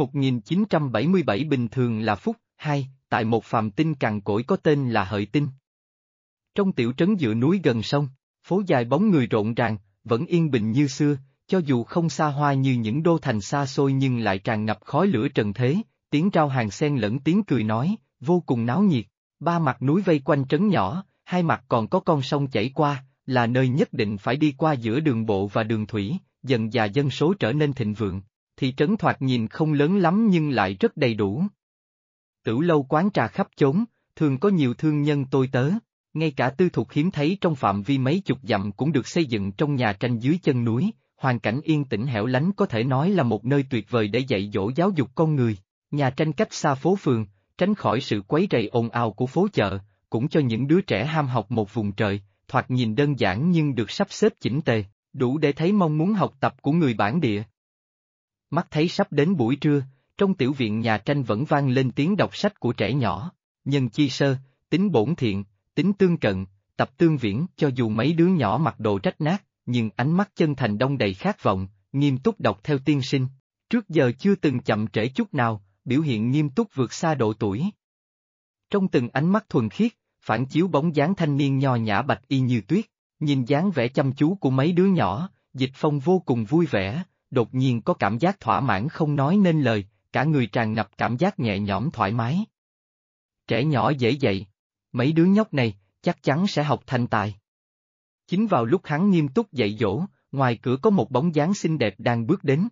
Speaker 1: 1977 bình thường là phúc, 2, tại một phàm tinh cằn cỗi có tên là Hợi Tinh. Trong tiểu trấn dựa núi gần sông, phố dài bóng người rộn ràng, vẫn yên bình như xưa, cho dù không xa hoa như những đô thành xa xôi nhưng lại tràn ngập khói lửa trần thế, tiếng rao hàng xen lẫn tiếng cười nói, vô cùng náo nhiệt, ba mặt núi vây quanh trấn nhỏ, hai mặt còn có con sông chảy qua, là nơi nhất định phải đi qua giữa đường bộ và đường thủy, dần dà dân số trở nên thịnh vượng, thị trấn thoạt nhìn không lớn lắm nhưng lại rất đầy đủ. Tửu lâu quán trà khắp chốn, thường có nhiều thương nhân tôi tớ, ngay cả tư thục hiếm thấy trong phạm vi mấy chục dặm cũng được xây dựng trong nhà tranh dưới chân núi, hoàn cảnh yên tĩnh hẻo lánh có thể nói là một nơi tuyệt vời để dạy dỗ giáo dục con người. Nhà tranh cách xa phố phường, tránh khỏi sự quấy rầy ồn ào của phố chợ, cũng cho những đứa trẻ ham học một vùng trời, thoạt nhìn đơn giản nhưng được sắp xếp chỉnh tề, đủ để thấy mong muốn học tập của người bản địa. Mắt thấy sắp đến buổi trưa, trong tiểu viện nhà tranh vẫn vang lên tiếng đọc sách của trẻ nhỏ, nhân chi sơ, tính bổn thiện, tính tương cận, tập tương viễn, cho dù mấy đứa nhỏ mặc đồ rách nát, nhưng ánh mắt chân thành đông đầy khát vọng, nghiêm túc đọc theo tiên sinh. Trước giờ chưa từng chậm trễ chút nào, biểu hiện nghiêm túc vượt xa độ tuổi. Trong từng ánh mắt thuần khiết, phản chiếu bóng dáng thanh niên nho nhã bạch y như tuyết, nhìn dáng vẻ chăm chú của mấy đứa nhỏ, Dịch Phong vô cùng vui vẻ, đột nhiên có cảm giác thỏa mãn không nói nên lời, cả người tràn ngập cảm giác nhẹ nhõm thoải mái. Trẻ nhỏ dễ dạy, mấy đứa nhóc này, chắc chắn sẽ học thành tài. Chính vào lúc hắn nghiêm túc dạy dỗ, ngoài cửa có một bóng dáng xinh đẹp đang bước đến.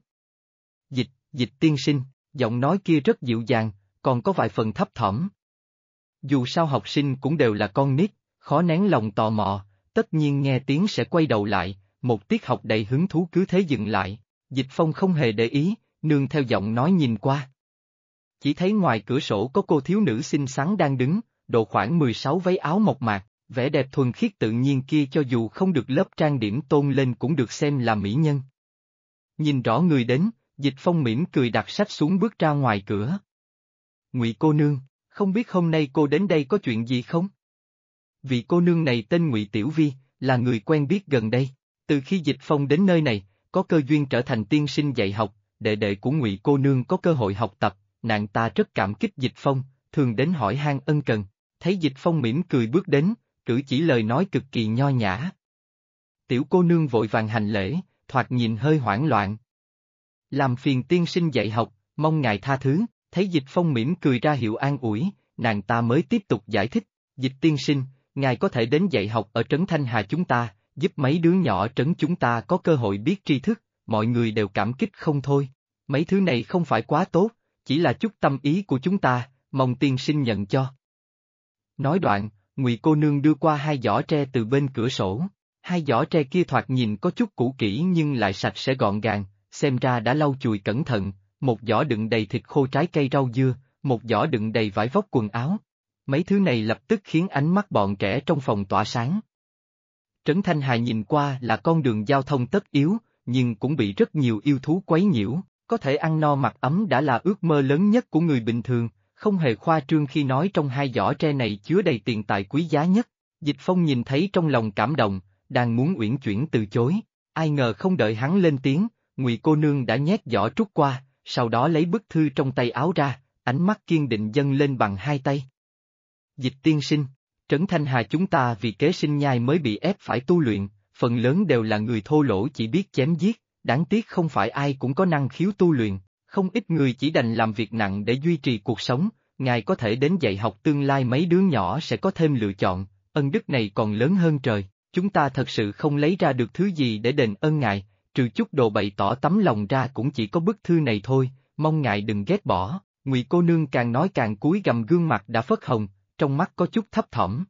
Speaker 1: Dịch tiên sinh, giọng nói kia rất dịu dàng, còn có vài phần thấp thỏm. Dù sao học sinh cũng đều là con nít, khó nén lòng tò mò, tất nhiên nghe tiếng sẽ quay đầu lại, một tiết học đầy hứng thú cứ thế dừng lại. Dịch Phong không hề để ý, nương theo giọng nói nhìn qua. Chỉ thấy ngoài cửa sổ có cô thiếu nữ xinh xắn đang đứng, độ khoảng 16 váy áo mộc mạc, vẻ đẹp thuần khiết tự nhiên kia cho dù không được lớp trang điểm tôn lên cũng được xem là mỹ nhân. Nhìn rõ người đến, Dịch Phong mỉm cười đặt sách xuống bước ra ngoài cửa. Ngụy cô nương, không biết hôm nay cô đến đây có chuyện gì không? Vị cô nương này tên Ngụy Tiểu Vi, là người quen biết gần đây. Từ khi Dịch Phong đến nơi này, có cơ duyên trở thành tiên sinh dạy học, đệ đệ của Ngụy cô nương có cơ hội học tập, nàng ta rất cảm kích Dịch Phong, thường đến hỏi han ân cần. Thấy Dịch Phong mỉm cười bước đến, cử chỉ lời nói cực kỳ nho nhã. Tiểu cô nương vội vàng hành lễ, thoạt nhìn hơi hoảng loạn. Làm phiền tiên sinh dạy học, mong ngài tha thứ. Thấy Dịch Phong mỉm cười ra hiệu an ủi, nàng ta mới tiếp tục giải thích. Dịch tiên sinh, ngài có thể đến dạy học ở trấn Thanh Hà chúng ta, giúp mấy đứa nhỏ trấn chúng ta có cơ hội biết tri thức, mọi người đều cảm kích không thôi. Mấy thứ này không phải quá tốt, chỉ là chút tâm ý của chúng ta, mong tiên sinh nhận cho. Nói đoạn, Ngụy cô nương đưa qua 2 giỏ tre từ bên cửa sổ. 2 giỏ tre kia thoạt nhìn có chút cũ kỹ nhưng lại sạch sẽ gọn gàng, xem ra đã lau chùi cẩn thận. Một giỏ đựng đầy thịt khô trái cây rau dưa, một giỏ đựng đầy vải vóc quần áo. Mấy thứ này lập tức khiến ánh mắt bọn trẻ trong phòng tỏa sáng. Trấn Thanh Hà nhìn qua là con đường giao thông tất yếu, nhưng cũng bị rất nhiều yêu thú quấy nhiễu, có thể ăn no mặc ấm đã là ước mơ lớn nhất của người bình thường, không hề khoa trương khi nói trong 2 giỏ tre này chứa đầy tiền tài quý giá nhất. Dịch Phong nhìn thấy trong lòng cảm động, đang muốn uyển chuyển từ chối, ai ngờ không đợi hắn lên tiếng, Ngụy cô nương đã nhét giỏ trúc qua. Sau đó lấy bức thư trong tay áo ra, ánh mắt kiên định dâng lên bằng 2 tay. Dịch tiên sinh, Trấn Thanh Hà chúng ta vì kế sinh nhai mới bị ép phải tu luyện, phần lớn đều là người thô lỗ chỉ biết chém giết, đáng tiếc không phải ai cũng có năng khiếu tu luyện, không ít người chỉ đành làm việc nặng để duy trì cuộc sống, ngài có thể đến dạy học tương lai mấy đứa nhỏ sẽ có thêm lựa chọn, ân đức này còn lớn hơn trời, chúng ta thật sự không lấy ra được thứ gì để đền ơn ngài. Trừ chút đồ bày tỏ tấm lòng ra cũng chỉ có bức thư này thôi, mong ngài đừng ghét bỏ. Ngụy cô nương càng nói càng cúi gằm gương mặt đã phớt hồng, trong mắt có chút thấp thỏm.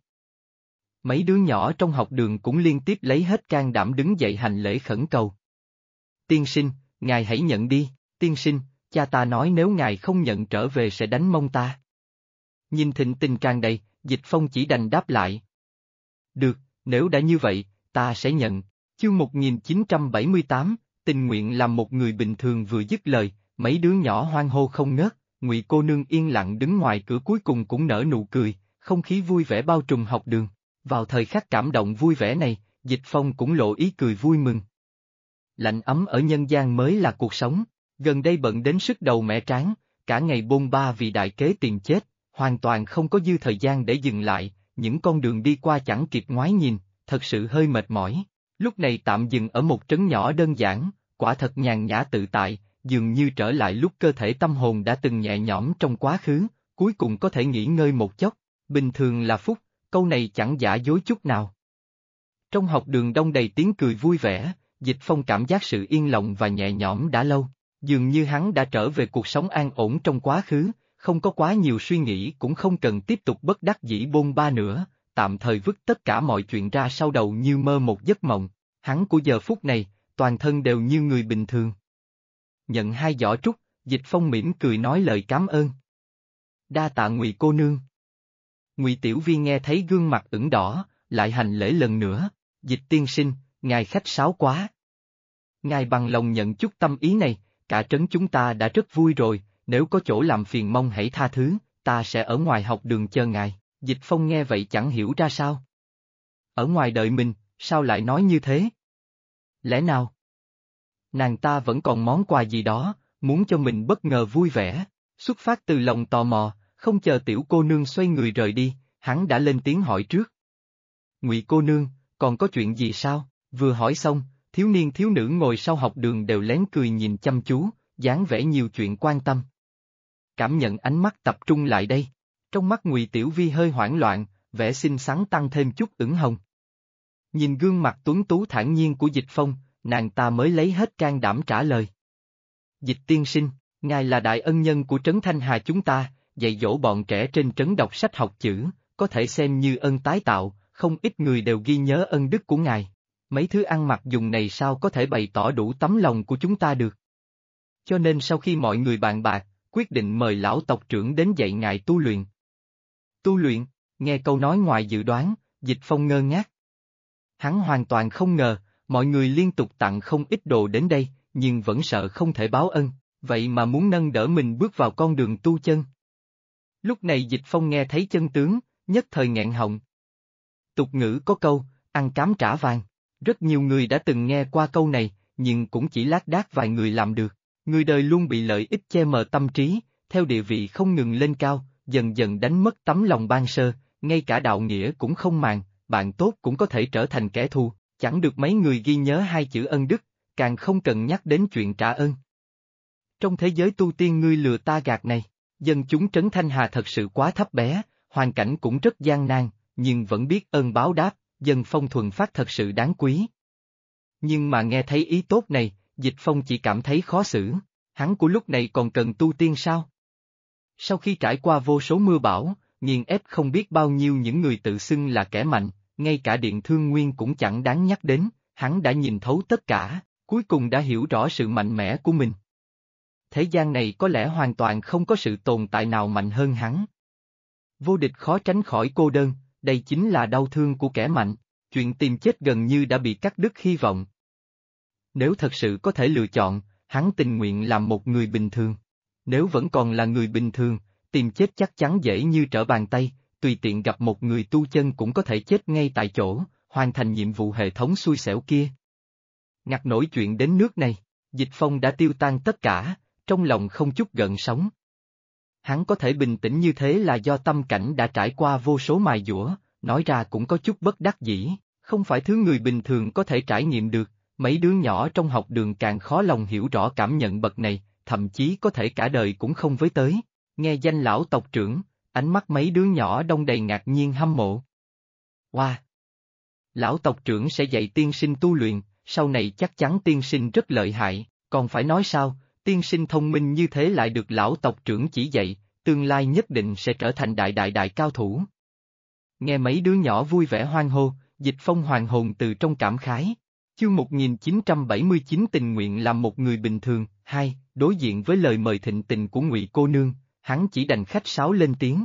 Speaker 1: Mấy đứa nhỏ trong học đường cũng liên tiếp lấy hết can đảm đứng dậy hành lễ khẩn cầu. Tiên sinh, ngài hãy nhận đi, tiên sinh, cha ta nói nếu ngài không nhận trở về sẽ đánh mông ta. Nhìn thịnh tình tràn đầy, Dịch Phong chỉ đành đáp lại. Được, nếu đã như vậy, ta sẽ nhận. Chương 1978, tình nguyện làm một người bình thường vừa dứt lời, mấy đứa nhỏ hoan hô không ngớt, Ngụy cô nương yên lặng đứng ngoài cửa cuối cùng cũng nở nụ cười, không khí vui vẻ bao trùm học đường. Vào thời khắc cảm động vui vẻ này, Dịch Phong cũng lộ ý cười vui mừng. Lạnh ấm ở nhân gian mới là cuộc sống, gần đây bận đến sức đầu mẻ trán, cả ngày bôn ba vì đại kế tiền chết, hoàn toàn không có dư thời gian để dừng lại, những con đường đi qua chẳng kịp ngoái nhìn, thật sự hơi mệt mỏi. Lúc này tạm dừng ở một trấn nhỏ đơn giản, quả thật nhàn nhã tự tại, dường như trở lại lúc cơ thể tâm hồn đã từng nhẹ nhõm trong quá khứ, cuối cùng có thể nghỉ ngơi một chốc, bình thường là phúc, câu này chẳng giả dối chút nào. Trong học đường đông đầy tiếng cười vui vẻ, Dịch Phong cảm giác sự yên lòng và nhẹ nhõm đã lâu, dường như hắn đã trở về cuộc sống an ổn trong quá khứ, không có quá nhiều suy nghĩ cũng không cần tiếp tục bất đắc dĩ bôn ba nữa. Tạm thời vứt tất cả mọi chuyện ra sau đầu như mơ một giấc mộng, hắn của giờ phút này, toàn thân đều như người bình thường. Nhận 2 giỏ trúc, Dịch Phong mỉm cười nói lời cảm ơn. Đa tạ Ngụy cô nương. Ngụy Tiểu Vi nghe thấy gương mặt ửng đỏ, lại hành lễ lần nữa, Dịch tiên sinh, ngài khách sáo quá. Ngài bằng lòng nhận chút tâm ý này, cả trấn chúng ta đã rất vui rồi, nếu có chỗ làm phiền mong hãy tha thứ, ta sẽ ở ngoài học đường chờ ngài. Dịch Phong nghe vậy chẳng hiểu ra sao. Ở ngoài đợi mình, sao lại nói như thế? Lẽ nào? Nàng ta vẫn còn món quà gì đó, muốn cho mình bất ngờ vui vẻ, xuất phát từ lòng tò mò, không chờ tiểu cô nương xoay người rời đi, hắn đã lên tiếng hỏi trước. Ngụy cô nương, còn có chuyện gì sao? Vừa hỏi xong, thiếu niên thiếu nữ ngồi sau học đường đều lén cười nhìn chăm chú, dáng vẻ nhiều chuyện quan tâm. Cảm nhận ánh mắt tập trung lại đây. Trong mắt Ngụy Tiểu Vi hơi hoảng loạn, vẻ xinh xắn tăng thêm chút ửng hồng. Nhìn gương mặt tuấn tú thản nhiên của Dịch Phong, nàng ta mới lấy hết can đảm trả lời. Dịch tiên sinh, ngài là đại ân nhân của Trấn Thanh Hà chúng ta, dạy dỗ bọn trẻ trên trấn đọc sách học chữ, có thể xem như ân tái tạo, không ít người đều ghi nhớ ân đức của ngài. Mấy thứ ăn mặc dùng này sao có thể bày tỏ đủ tấm lòng của chúng ta được. Cho nên sau khi mọi người bàn bạc, quyết định mời lão tộc trưởng đến dạy ngài tu luyện. Tu luyện, nghe câu nói ngoài dự đoán, Dịch Phong ngơ ngác. Hắn hoàn toàn không ngờ, mọi người liên tục tặng không ít đồ đến đây, nhưng vẫn sợ không thể báo ân, vậy mà muốn nâng đỡ mình bước vào con đường tu chân. Lúc này Dịch Phong nghe thấy chân tướng, nhất thời nghẹn họng. Tục ngữ có câu, ăn cám trả vàng, rất nhiều người đã từng nghe qua câu này, nhưng cũng chỉ lác đác vài người làm được. Người đời luôn bị lợi ích che mờ tâm trí, theo địa vị không ngừng lên cao, dần dần đánh mất tấm lòng ban sơ, ngay cả đạo nghĩa cũng không màng, bạn tốt cũng có thể trở thành kẻ thù, chẳng được mấy người ghi nhớ hai chữ ân đức, càng không cần nhắc đến chuyện trả ơn. Trong thế giới tu tiên ngươi lừa ta gạt này, dân chúng Trấn Thanh Hà thật sự quá thấp bé, hoàn cảnh cũng rất gian nan, nhưng vẫn biết ơn báo đáp, dân phong thuần phát thật sự đáng quý. Nhưng mà nghe thấy ý tốt này, Dịch Phong chỉ cảm thấy khó xử, hắn của lúc này còn cần tu tiên sao? Sau khi trải qua vô số mưa bão, nghiền ép không biết bao nhiêu những người tự xưng là kẻ mạnh, ngay cả Điện Thương Nguyên cũng chẳng đáng nhắc đến, hắn đã nhìn thấu tất cả, cuối cùng đã hiểu rõ sự mạnh mẽ của mình. Thế gian này có lẽ hoàn toàn không có sự tồn tại nào mạnh hơn hắn. Vô địch khó tránh khỏi cô đơn, đây chính là đau thương của kẻ mạnh, chuyện tìm chết gần như đã bị cắt đứt hy vọng. Nếu thật sự có thể lựa chọn, hắn tình nguyện làm một người bình thường. Nếu vẫn còn là người bình thường, tìm chết chắc chắn dễ như trở bàn tay, tùy tiện gặp một người tu chân cũng có thể chết ngay tại chỗ, hoàn thành nhiệm vụ hệ thống xui xẻo kia. Ngặt nổi chuyện đến nước này, Dịch Phong đã tiêu tan tất cả, trong lòng không chút gợn sóng. Hắn có thể bình tĩnh như thế là do tâm cảnh đã trải qua vô số mài dũa, nói ra cũng có chút bất đắc dĩ, không phải thứ người bình thường có thể trải nghiệm được, mấy đứa nhỏ trong học đường càng khó lòng hiểu rõ cảm nhận bậc này, thậm chí có thể cả đời cũng không với tới. Nghe danh lão tộc trưởng, ánh mắt mấy đứa nhỏ đông đầy ngạc nhiên hâm mộ. Wow! Lão tộc trưởng sẽ dạy tiên sinh tu luyện, sau này chắc chắn tiên sinh rất lợi hại, còn phải nói sao, tiên sinh thông minh như thế lại được lão tộc trưởng chỉ dạy, tương lai nhất định sẽ trở thành đại cao thủ. Nghe mấy đứa nhỏ vui vẻ hoan hô, Dịch Phong hoàn hồn từ trong cảm khái. Chương 1979 tình nguyện làm một người bình thường, hai, đối diện với lời mời thịnh tình của Ngụy cô nương, hắn chỉ đành khách sáo lên tiếng.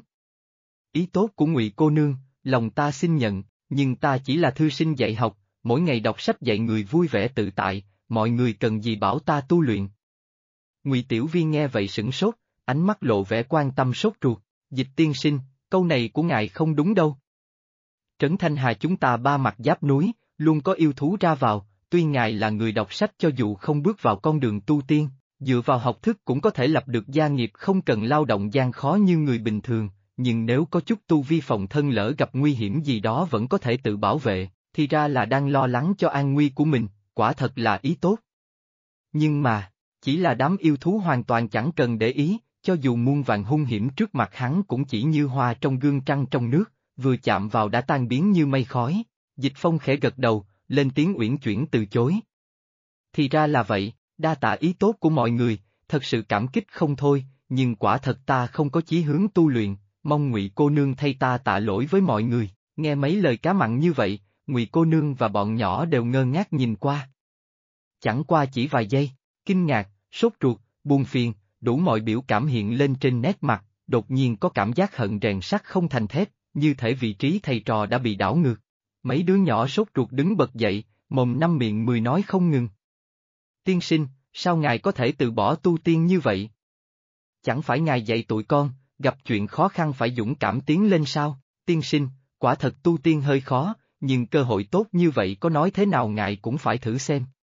Speaker 1: Ý tốt của Ngụy cô nương, lòng ta xin nhận, nhưng ta chỉ là thư sinh dạy học, mỗi ngày đọc sách dạy người vui vẻ tự tại, mọi người cần gì bảo ta tu luyện. Ngụy Tiểu Vi nghe vậy sửng sốt, ánh mắt lộ vẻ quan tâm sốt ruột, Dịch tiên sinh, câu này của ngài không đúng đâu. Trấn Thanh Hà chúng ta ba mặt giáp núi, luôn có yêu thú ra vào, tuy ngài là người đọc sách cho dù không bước vào con đường tu tiên, dựa vào học thức cũng có thể lập được gia nghiệp không cần lao động gian khó như người bình thường, nhưng nếu có chút tu vi phòng thân lỡ gặp nguy hiểm gì đó vẫn có thể tự bảo vệ, thì ra là đang lo lắng cho an nguy của mình, quả thật là ý tốt. Nhưng mà, chỉ là đám yêu thú hoàn toàn chẳng cần để ý, cho dù muôn vàn hung hiểm trước mặt hắn cũng chỉ như hoa trong gương trăng trong nước, vừa chạm vào đã tan biến như mây khói. Dịch Phong khẽ gật đầu, lên tiếng uyển chuyển từ chối. Thì ra là vậy, đa tạ ý tốt của mọi người, thật sự cảm kích không thôi, nhưng quả thật ta không có chí hướng tu luyện, mong Ngụy cô nương thay ta tạ lỗi với mọi người. Nghe mấy lời cá mặn như vậy, Ngụy cô nương và bọn nhỏ đều ngơ ngác nhìn qua. Chẳng qua chỉ vài giây, kinh ngạc, sốt ruột, buồn phiền, đủ mọi biểu cảm hiện lên trên nét mặt, đột nhiên có cảm giác hận rèn sắt không thành thép, như thể vị trí thầy trò đã bị đảo ngược. Mấy đứa nhỏ sốt ruột đứng bật dậy, mồm năm miệng mười nói không ngừng. Tiên sinh, sao ngài có thể từ bỏ tu tiên như vậy? Chẳng phải ngài dạy tụi con, gặp chuyện khó khăn phải dũng cảm tiến lên sao? Tiên sinh, quả thật tu tiên hơi khó, nhưng cơ hội tốt như vậy có nói thế nào ngài cũng phải thử xem.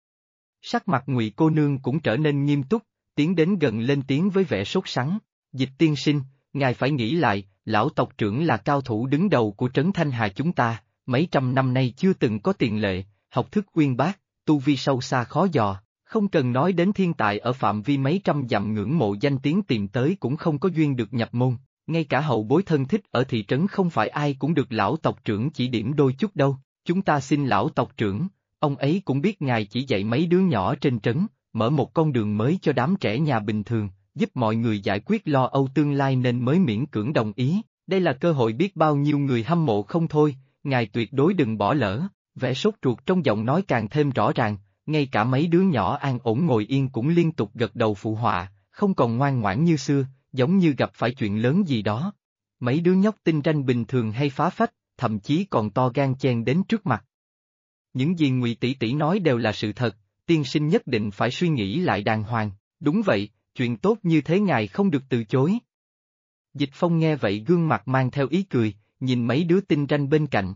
Speaker 1: Sắc mặt Ngụy cô nương cũng trở nên nghiêm túc, tiến đến gần lên tiếng với vẻ sốt sắng. Dịch tiên sinh, ngài phải nghĩ lại, lão tộc trưởng là cao thủ đứng đầu của Trấn Thanh Hà chúng ta, mấy trăm năm nay chưa từng có tiền lệ, học thức uyên bác, tu vi sâu xa khó dò, không cần nói đến thiên tài ở phạm vi mấy trăm dặm ngưỡng mộ danh tiếng tìm tới cũng không có duyên được nhập môn, ngay cả hậu bối thân thích ở thị trấn không phải ai cũng được lão tộc trưởng chỉ điểm đôi chút đâu, chúng ta xin lão tộc trưởng, ông ấy cũng biết ngài chỉ dạy mấy đứa nhỏ trên trấn, mở một con đường mới cho đám trẻ nhà bình thường, giúp mọi người giải quyết lo âu tương lai nên mới miễn cưỡng đồng ý, đây là cơ hội biết bao nhiêu người hâm mộ không thôi, ngài tuyệt đối đừng bỏ lỡ, vẻ sốt ruột trong giọng nói càng thêm rõ ràng, ngay cả mấy đứa nhỏ an ổn ngồi yên cũng liên tục gật đầu phụ họa, không còn ngoan ngoãn như xưa, giống như gặp phải chuyện lớn gì đó. Mấy đứa nhóc tinh ranh bình thường hay phá phách, thậm chí còn to gan chen đến trước mặt. Những gì Ngụy tỷ tỷ nói đều là sự thật, tiên sinh nhất định phải suy nghĩ lại đàng hoàng, đúng vậy, chuyện tốt như thế ngài không được từ chối. Dịch Phong nghe vậy gương mặt mang theo ý cười, nhìn mấy đứa tinh ranh bên cạnh.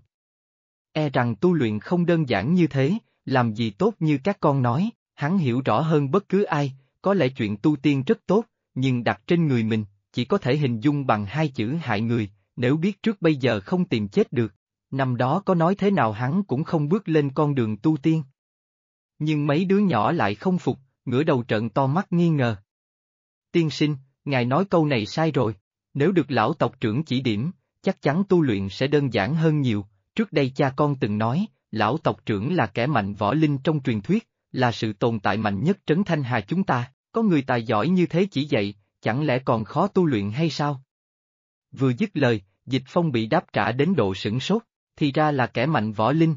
Speaker 1: E rằng tu luyện không đơn giản như thế, làm gì tốt như các con nói, hắn hiểu rõ hơn bất cứ ai, có lẽ chuyện tu tiên rất tốt, nhưng đặt trên người mình, chỉ có thể hình dung bằng hai chữ hại người, nếu biết trước bây giờ không tìm chết được, năm đó có nói thế nào hắn cũng không bước lên con đường tu tiên. Nhưng mấy đứa nhỏ lại không phục, ngửa đầu trợn to mắt nghi ngờ. Tiên sinh, ngài nói câu này sai rồi, nếu được lão tộc trưởng chỉ điểm, chắc chắn tu luyện sẽ đơn giản hơn nhiều, trước đây cha con từng nói, lão tộc trưởng là kẻ mạnh võ linh trong truyền thuyết, là sự tồn tại mạnh nhất Trấn Thanh Hà chúng ta, có người tài giỏi như thế chỉ dạy, chẳng lẽ còn khó tu luyện hay sao? Vừa dứt lời, Dịch Phong bị đáp trả đến độ sửng sốt, thì ra là kẻ mạnh võ linh.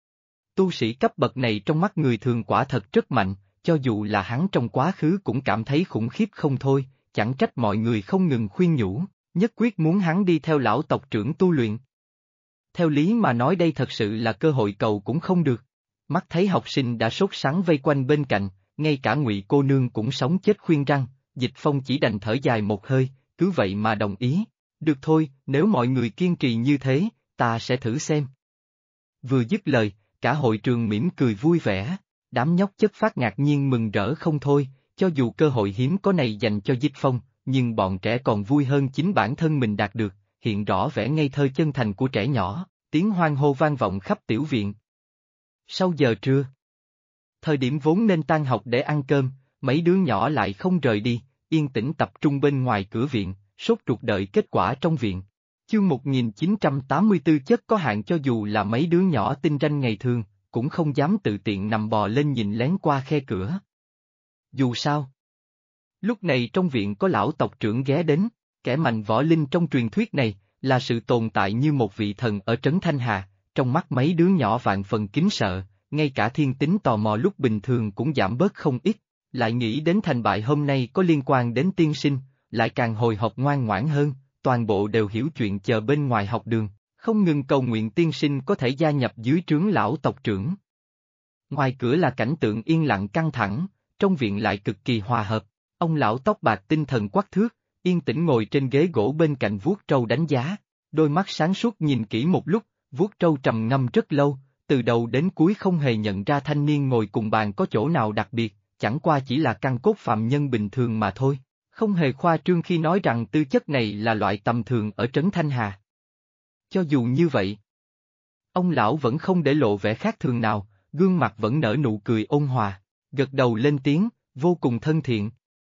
Speaker 1: Tu sĩ cấp bậc này trong mắt người thường quả thật rất mạnh, cho dù là hắn trong quá khứ cũng cảm thấy khủng khiếp không thôi, chẳng trách mọi người không ngừng khuyên nhủ, nhất quyết muốn hắn đi theo lão tộc trưởng tu luyện. Theo lý mà nói đây thật sự là cơ hội cầu cũng không được. Mắt thấy học sinh đã sốt sắng vây quanh bên cạnh, ngay cả Ngụy cô nương cũng sống chết khuyên răng, Dịch Phong chỉ đành thở dài một hơi, cứ vậy mà đồng ý. Được thôi, nếu mọi người kiên trì như thế, ta sẽ thử xem. Vừa dứt lời, cả hội trường mỉm cười vui vẻ, đám nhóc chất phát ngạc nhiên mừng rỡ không thôi, cho dù cơ hội hiếm có này dành cho Dịch Phong, nhưng bọn trẻ còn vui hơn chính bản thân mình đạt được, hiện rõ vẻ ngây thơ chân thành của trẻ nhỏ, tiếng hoan hô vang vọng khắp tiểu viện. Sau giờ trưa, thời điểm vốn nên tan học để ăn cơm, mấy đứa nhỏ lại không rời đi, yên tĩnh tập trung bên ngoài cửa viện, sốt ruột đợi kết quả trong viện. Chương 1984 chất có hạn cho dù là mấy đứa nhỏ tinh ranh ngày thường, cũng không dám tự tiện nằm bò lên nhìn lén qua khe cửa. Dù sao, lúc này trong viện có lão tộc trưởng ghé đến, kẻ mạnh võ linh trong truyền thuyết này, là sự tồn tại như một vị thần ở Trấn Thanh Hà, trong mắt mấy đứa nhỏ vạn phần kính sợ, ngay cả thiên tính tò mò lúc bình thường cũng giảm bớt không ít, lại nghĩ đến thành bại hôm nay có liên quan đến tiên sinh, lại càng hồi hộp ngoan ngoãn hơn, toàn bộ đều hiểu chuyện chờ bên ngoài học đường, không ngừng cầu nguyện tiên sinh có thể gia nhập dưới trướng lão tộc trưởng. Ngoài cửa là cảnh tượng yên lặng căng thẳng, trong viện lại cực kỳ hòa hợp, ông lão tóc bạc tinh thần quắc thước, yên tĩnh ngồi trên ghế gỗ bên cạnh vuốt trâu đánh giá, đôi mắt sáng suốt nhìn kỹ một lúc, vuốt trâu trầm ngâm rất lâu, từ đầu đến cuối không hề nhận ra thanh niên ngồi cùng bàn có chỗ nào đặc biệt, chẳng qua chỉ là căn cốt phạm nhân bình thường mà thôi, không hề khoa trương khi nói rằng tư chất này là loại tầm thường ở Trấn Thanh Hà. Cho dù như vậy, ông lão vẫn không để lộ vẻ khác thường nào, gương mặt vẫn nở nụ cười ôn hòa, gật đầu lên tiếng, vô cùng thân thiện.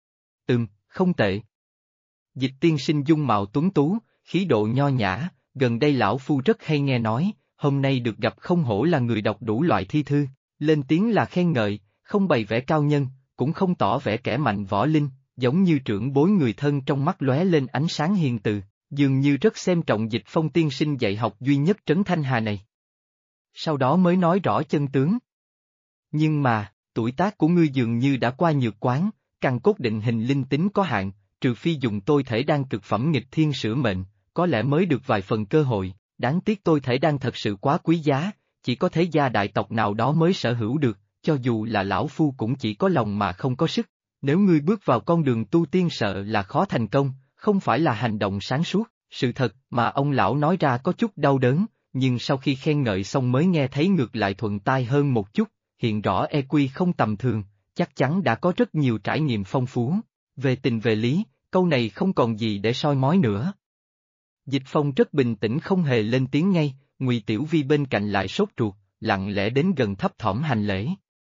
Speaker 1: Không tệ. Dịch tiên sinh dung mạo tuấn tú, khí độ nho nhã, gần đây lão phu rất hay nghe nói, hôm nay được gặp không hổ là người đọc đủ loại thi thư, lên tiếng là khen ngợi, không bày vẻ cao nhân, cũng không tỏ vẻ kẻ mạnh võ linh, giống như trưởng bối người thân trong mắt lóe lên ánh sáng hiền từ, dường như rất xem trọng Dịch Phong tiên sinh dạy học duy nhất Trấn Thanh Hà này. Sau đó mới nói rõ chân tướng. Nhưng mà, tuổi tác của ngươi dường như đã qua nhược quán, căn cốt định hình linh tính có hạn, trừ phi dùng tôi thể đan cực phẩm nghịch thiên sửa mệnh, có lẽ mới được vài phần cơ hội, đáng tiếc tôi thể đan thật sự quá quý giá, chỉ có thế gia đại tộc nào đó mới sở hữu được, cho dù là lão phu cũng chỉ có lòng mà không có sức, nếu ngươi bước vào con đường tu tiên sợ là khó thành công, không phải là hành động sáng suốt, sự thật mà ông lão nói ra có chút đau đớn, nhưng sau khi khen ngợi xong mới nghe thấy ngược lại thuận tai hơn một chút, hiện rõ EQ không tầm thường, chắc chắn đã có rất nhiều trải nghiệm phong phú. Về tình về lý, câu này không còn gì để soi mói nữa. Dịch Phong rất bình tĩnh không hề lên tiếng ngay, Ngụy Tiểu Vi bên cạnh lại sốt ruột, lặng lẽ đến gần thấp thỏm hành lễ.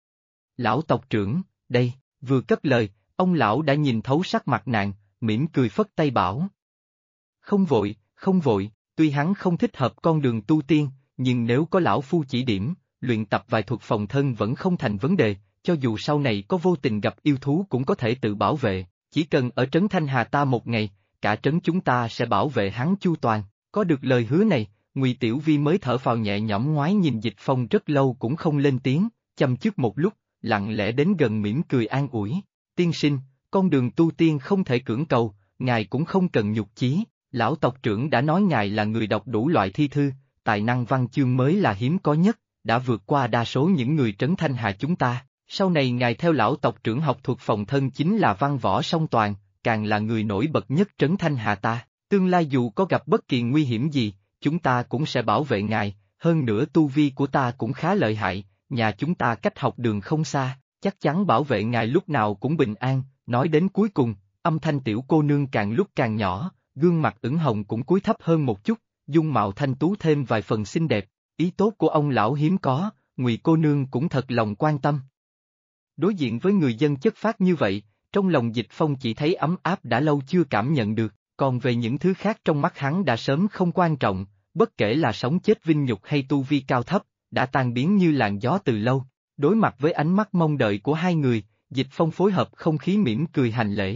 Speaker 1: Lão tộc trưởng, đây, vừa cất lời, ông lão đã nhìn thấu sắc mặt nàng, mỉm cười phất tay bảo. Không vội, không vội, tuy hắn không thích hợp con đường tu tiên, nhưng nếu có lão phu chỉ điểm, luyện tập vài thuật phòng thân vẫn không thành vấn đề, cho dù sau này có vô tình gặp yêu thú cũng có thể tự bảo vệ, chỉ cần ở trấn Thanh Hà ta một ngày, cả trấn chúng ta sẽ bảo vệ hắn chu toàn. Có được lời hứa này, Ngụy Tiểu Vi mới thở phào nhẹ nhõm ngoái nhìn Dịch Phong rất lâu cũng không lên tiếng, chăm chước một lúc, lặng lẽ đến gần mỉm cười an ủi. Tiên sinh, con đường tu tiên không thể cưỡng cầu, ngài cũng không cần nhục chí, lão tộc trưởng đã nói ngài là người đọc đủ loại thi thư, tài năng văn chương mới là hiếm có nhất, đã vượt qua đa số những người trấn Thanh Hà chúng ta. Sau này ngài theo lão tộc trưởng học thuật phòng thân chính là văn võ song toàn, càng là người nổi bật nhất trấn Thanh Hà ta, tương lai dù có gặp bất kỳ nguy hiểm gì, chúng ta cũng sẽ bảo vệ ngài, hơn nữa tu vi của ta cũng khá lợi hại, nhà chúng ta cách học đường không xa, chắc chắn bảo vệ ngài lúc nào cũng bình an. Nói đến cuối cùng, âm thanh tiểu cô nương càng lúc càng nhỏ, gương mặt ửng hồng cũng cúi thấp hơn một chút, dung mạo thanh tú thêm vài phần xinh đẹp, ý tốt của ông lão hiếm có, Ngụy cô nương cũng thật lòng quan tâm. Đối diện với người dân chất phác như vậy, trong lòng Dịch Phong chỉ thấy ấm áp đã lâu chưa cảm nhận được, còn về những thứ khác trong mắt hắn đã sớm không quan trọng, bất kể là sống chết vinh nhục hay tu vi cao thấp, đã tan biến như làn gió từ lâu. Đối mặt với ánh mắt mong đợi của hai người, Dịch Phong phối hợp không khí mỉm cười hành lễ.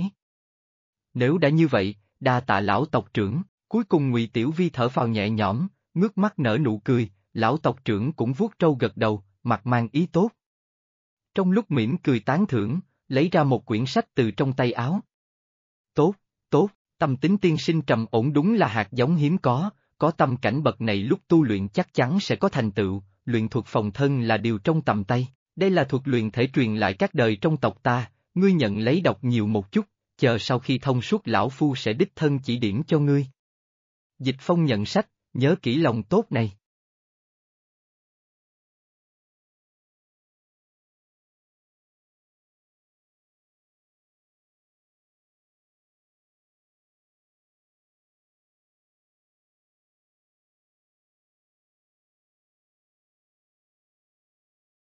Speaker 1: Nếu đã như vậy, đa tạ lão tộc trưởng, cuối cùng Ngụy Tiểu Vi thở phào nhẹ nhõm, ngước mắt nở nụ cười, lão tộc trưởng cũng vuốt râu gật đầu, mặt mang ý tốt. Trong lúc mỉm cười tán thưởng, lấy ra một quyển sách từ trong tay áo. Tốt, tốt, tâm tính tiên sinh trầm ổn đúng là hạt giống hiếm có tâm cảnh bậc này lúc tu luyện chắc chắn sẽ có thành tựu, luyện thuật phòng thân là điều trong tầm tay, đây là thuật luyện thể truyền lại các đời trong tộc ta, ngươi nhận lấy đọc nhiều một chút, chờ sau khi thông suốt lão phu sẽ đích thân chỉ điểm cho ngươi. Dịch Phong nhận sách, nhớ kỹ lòng tốt này.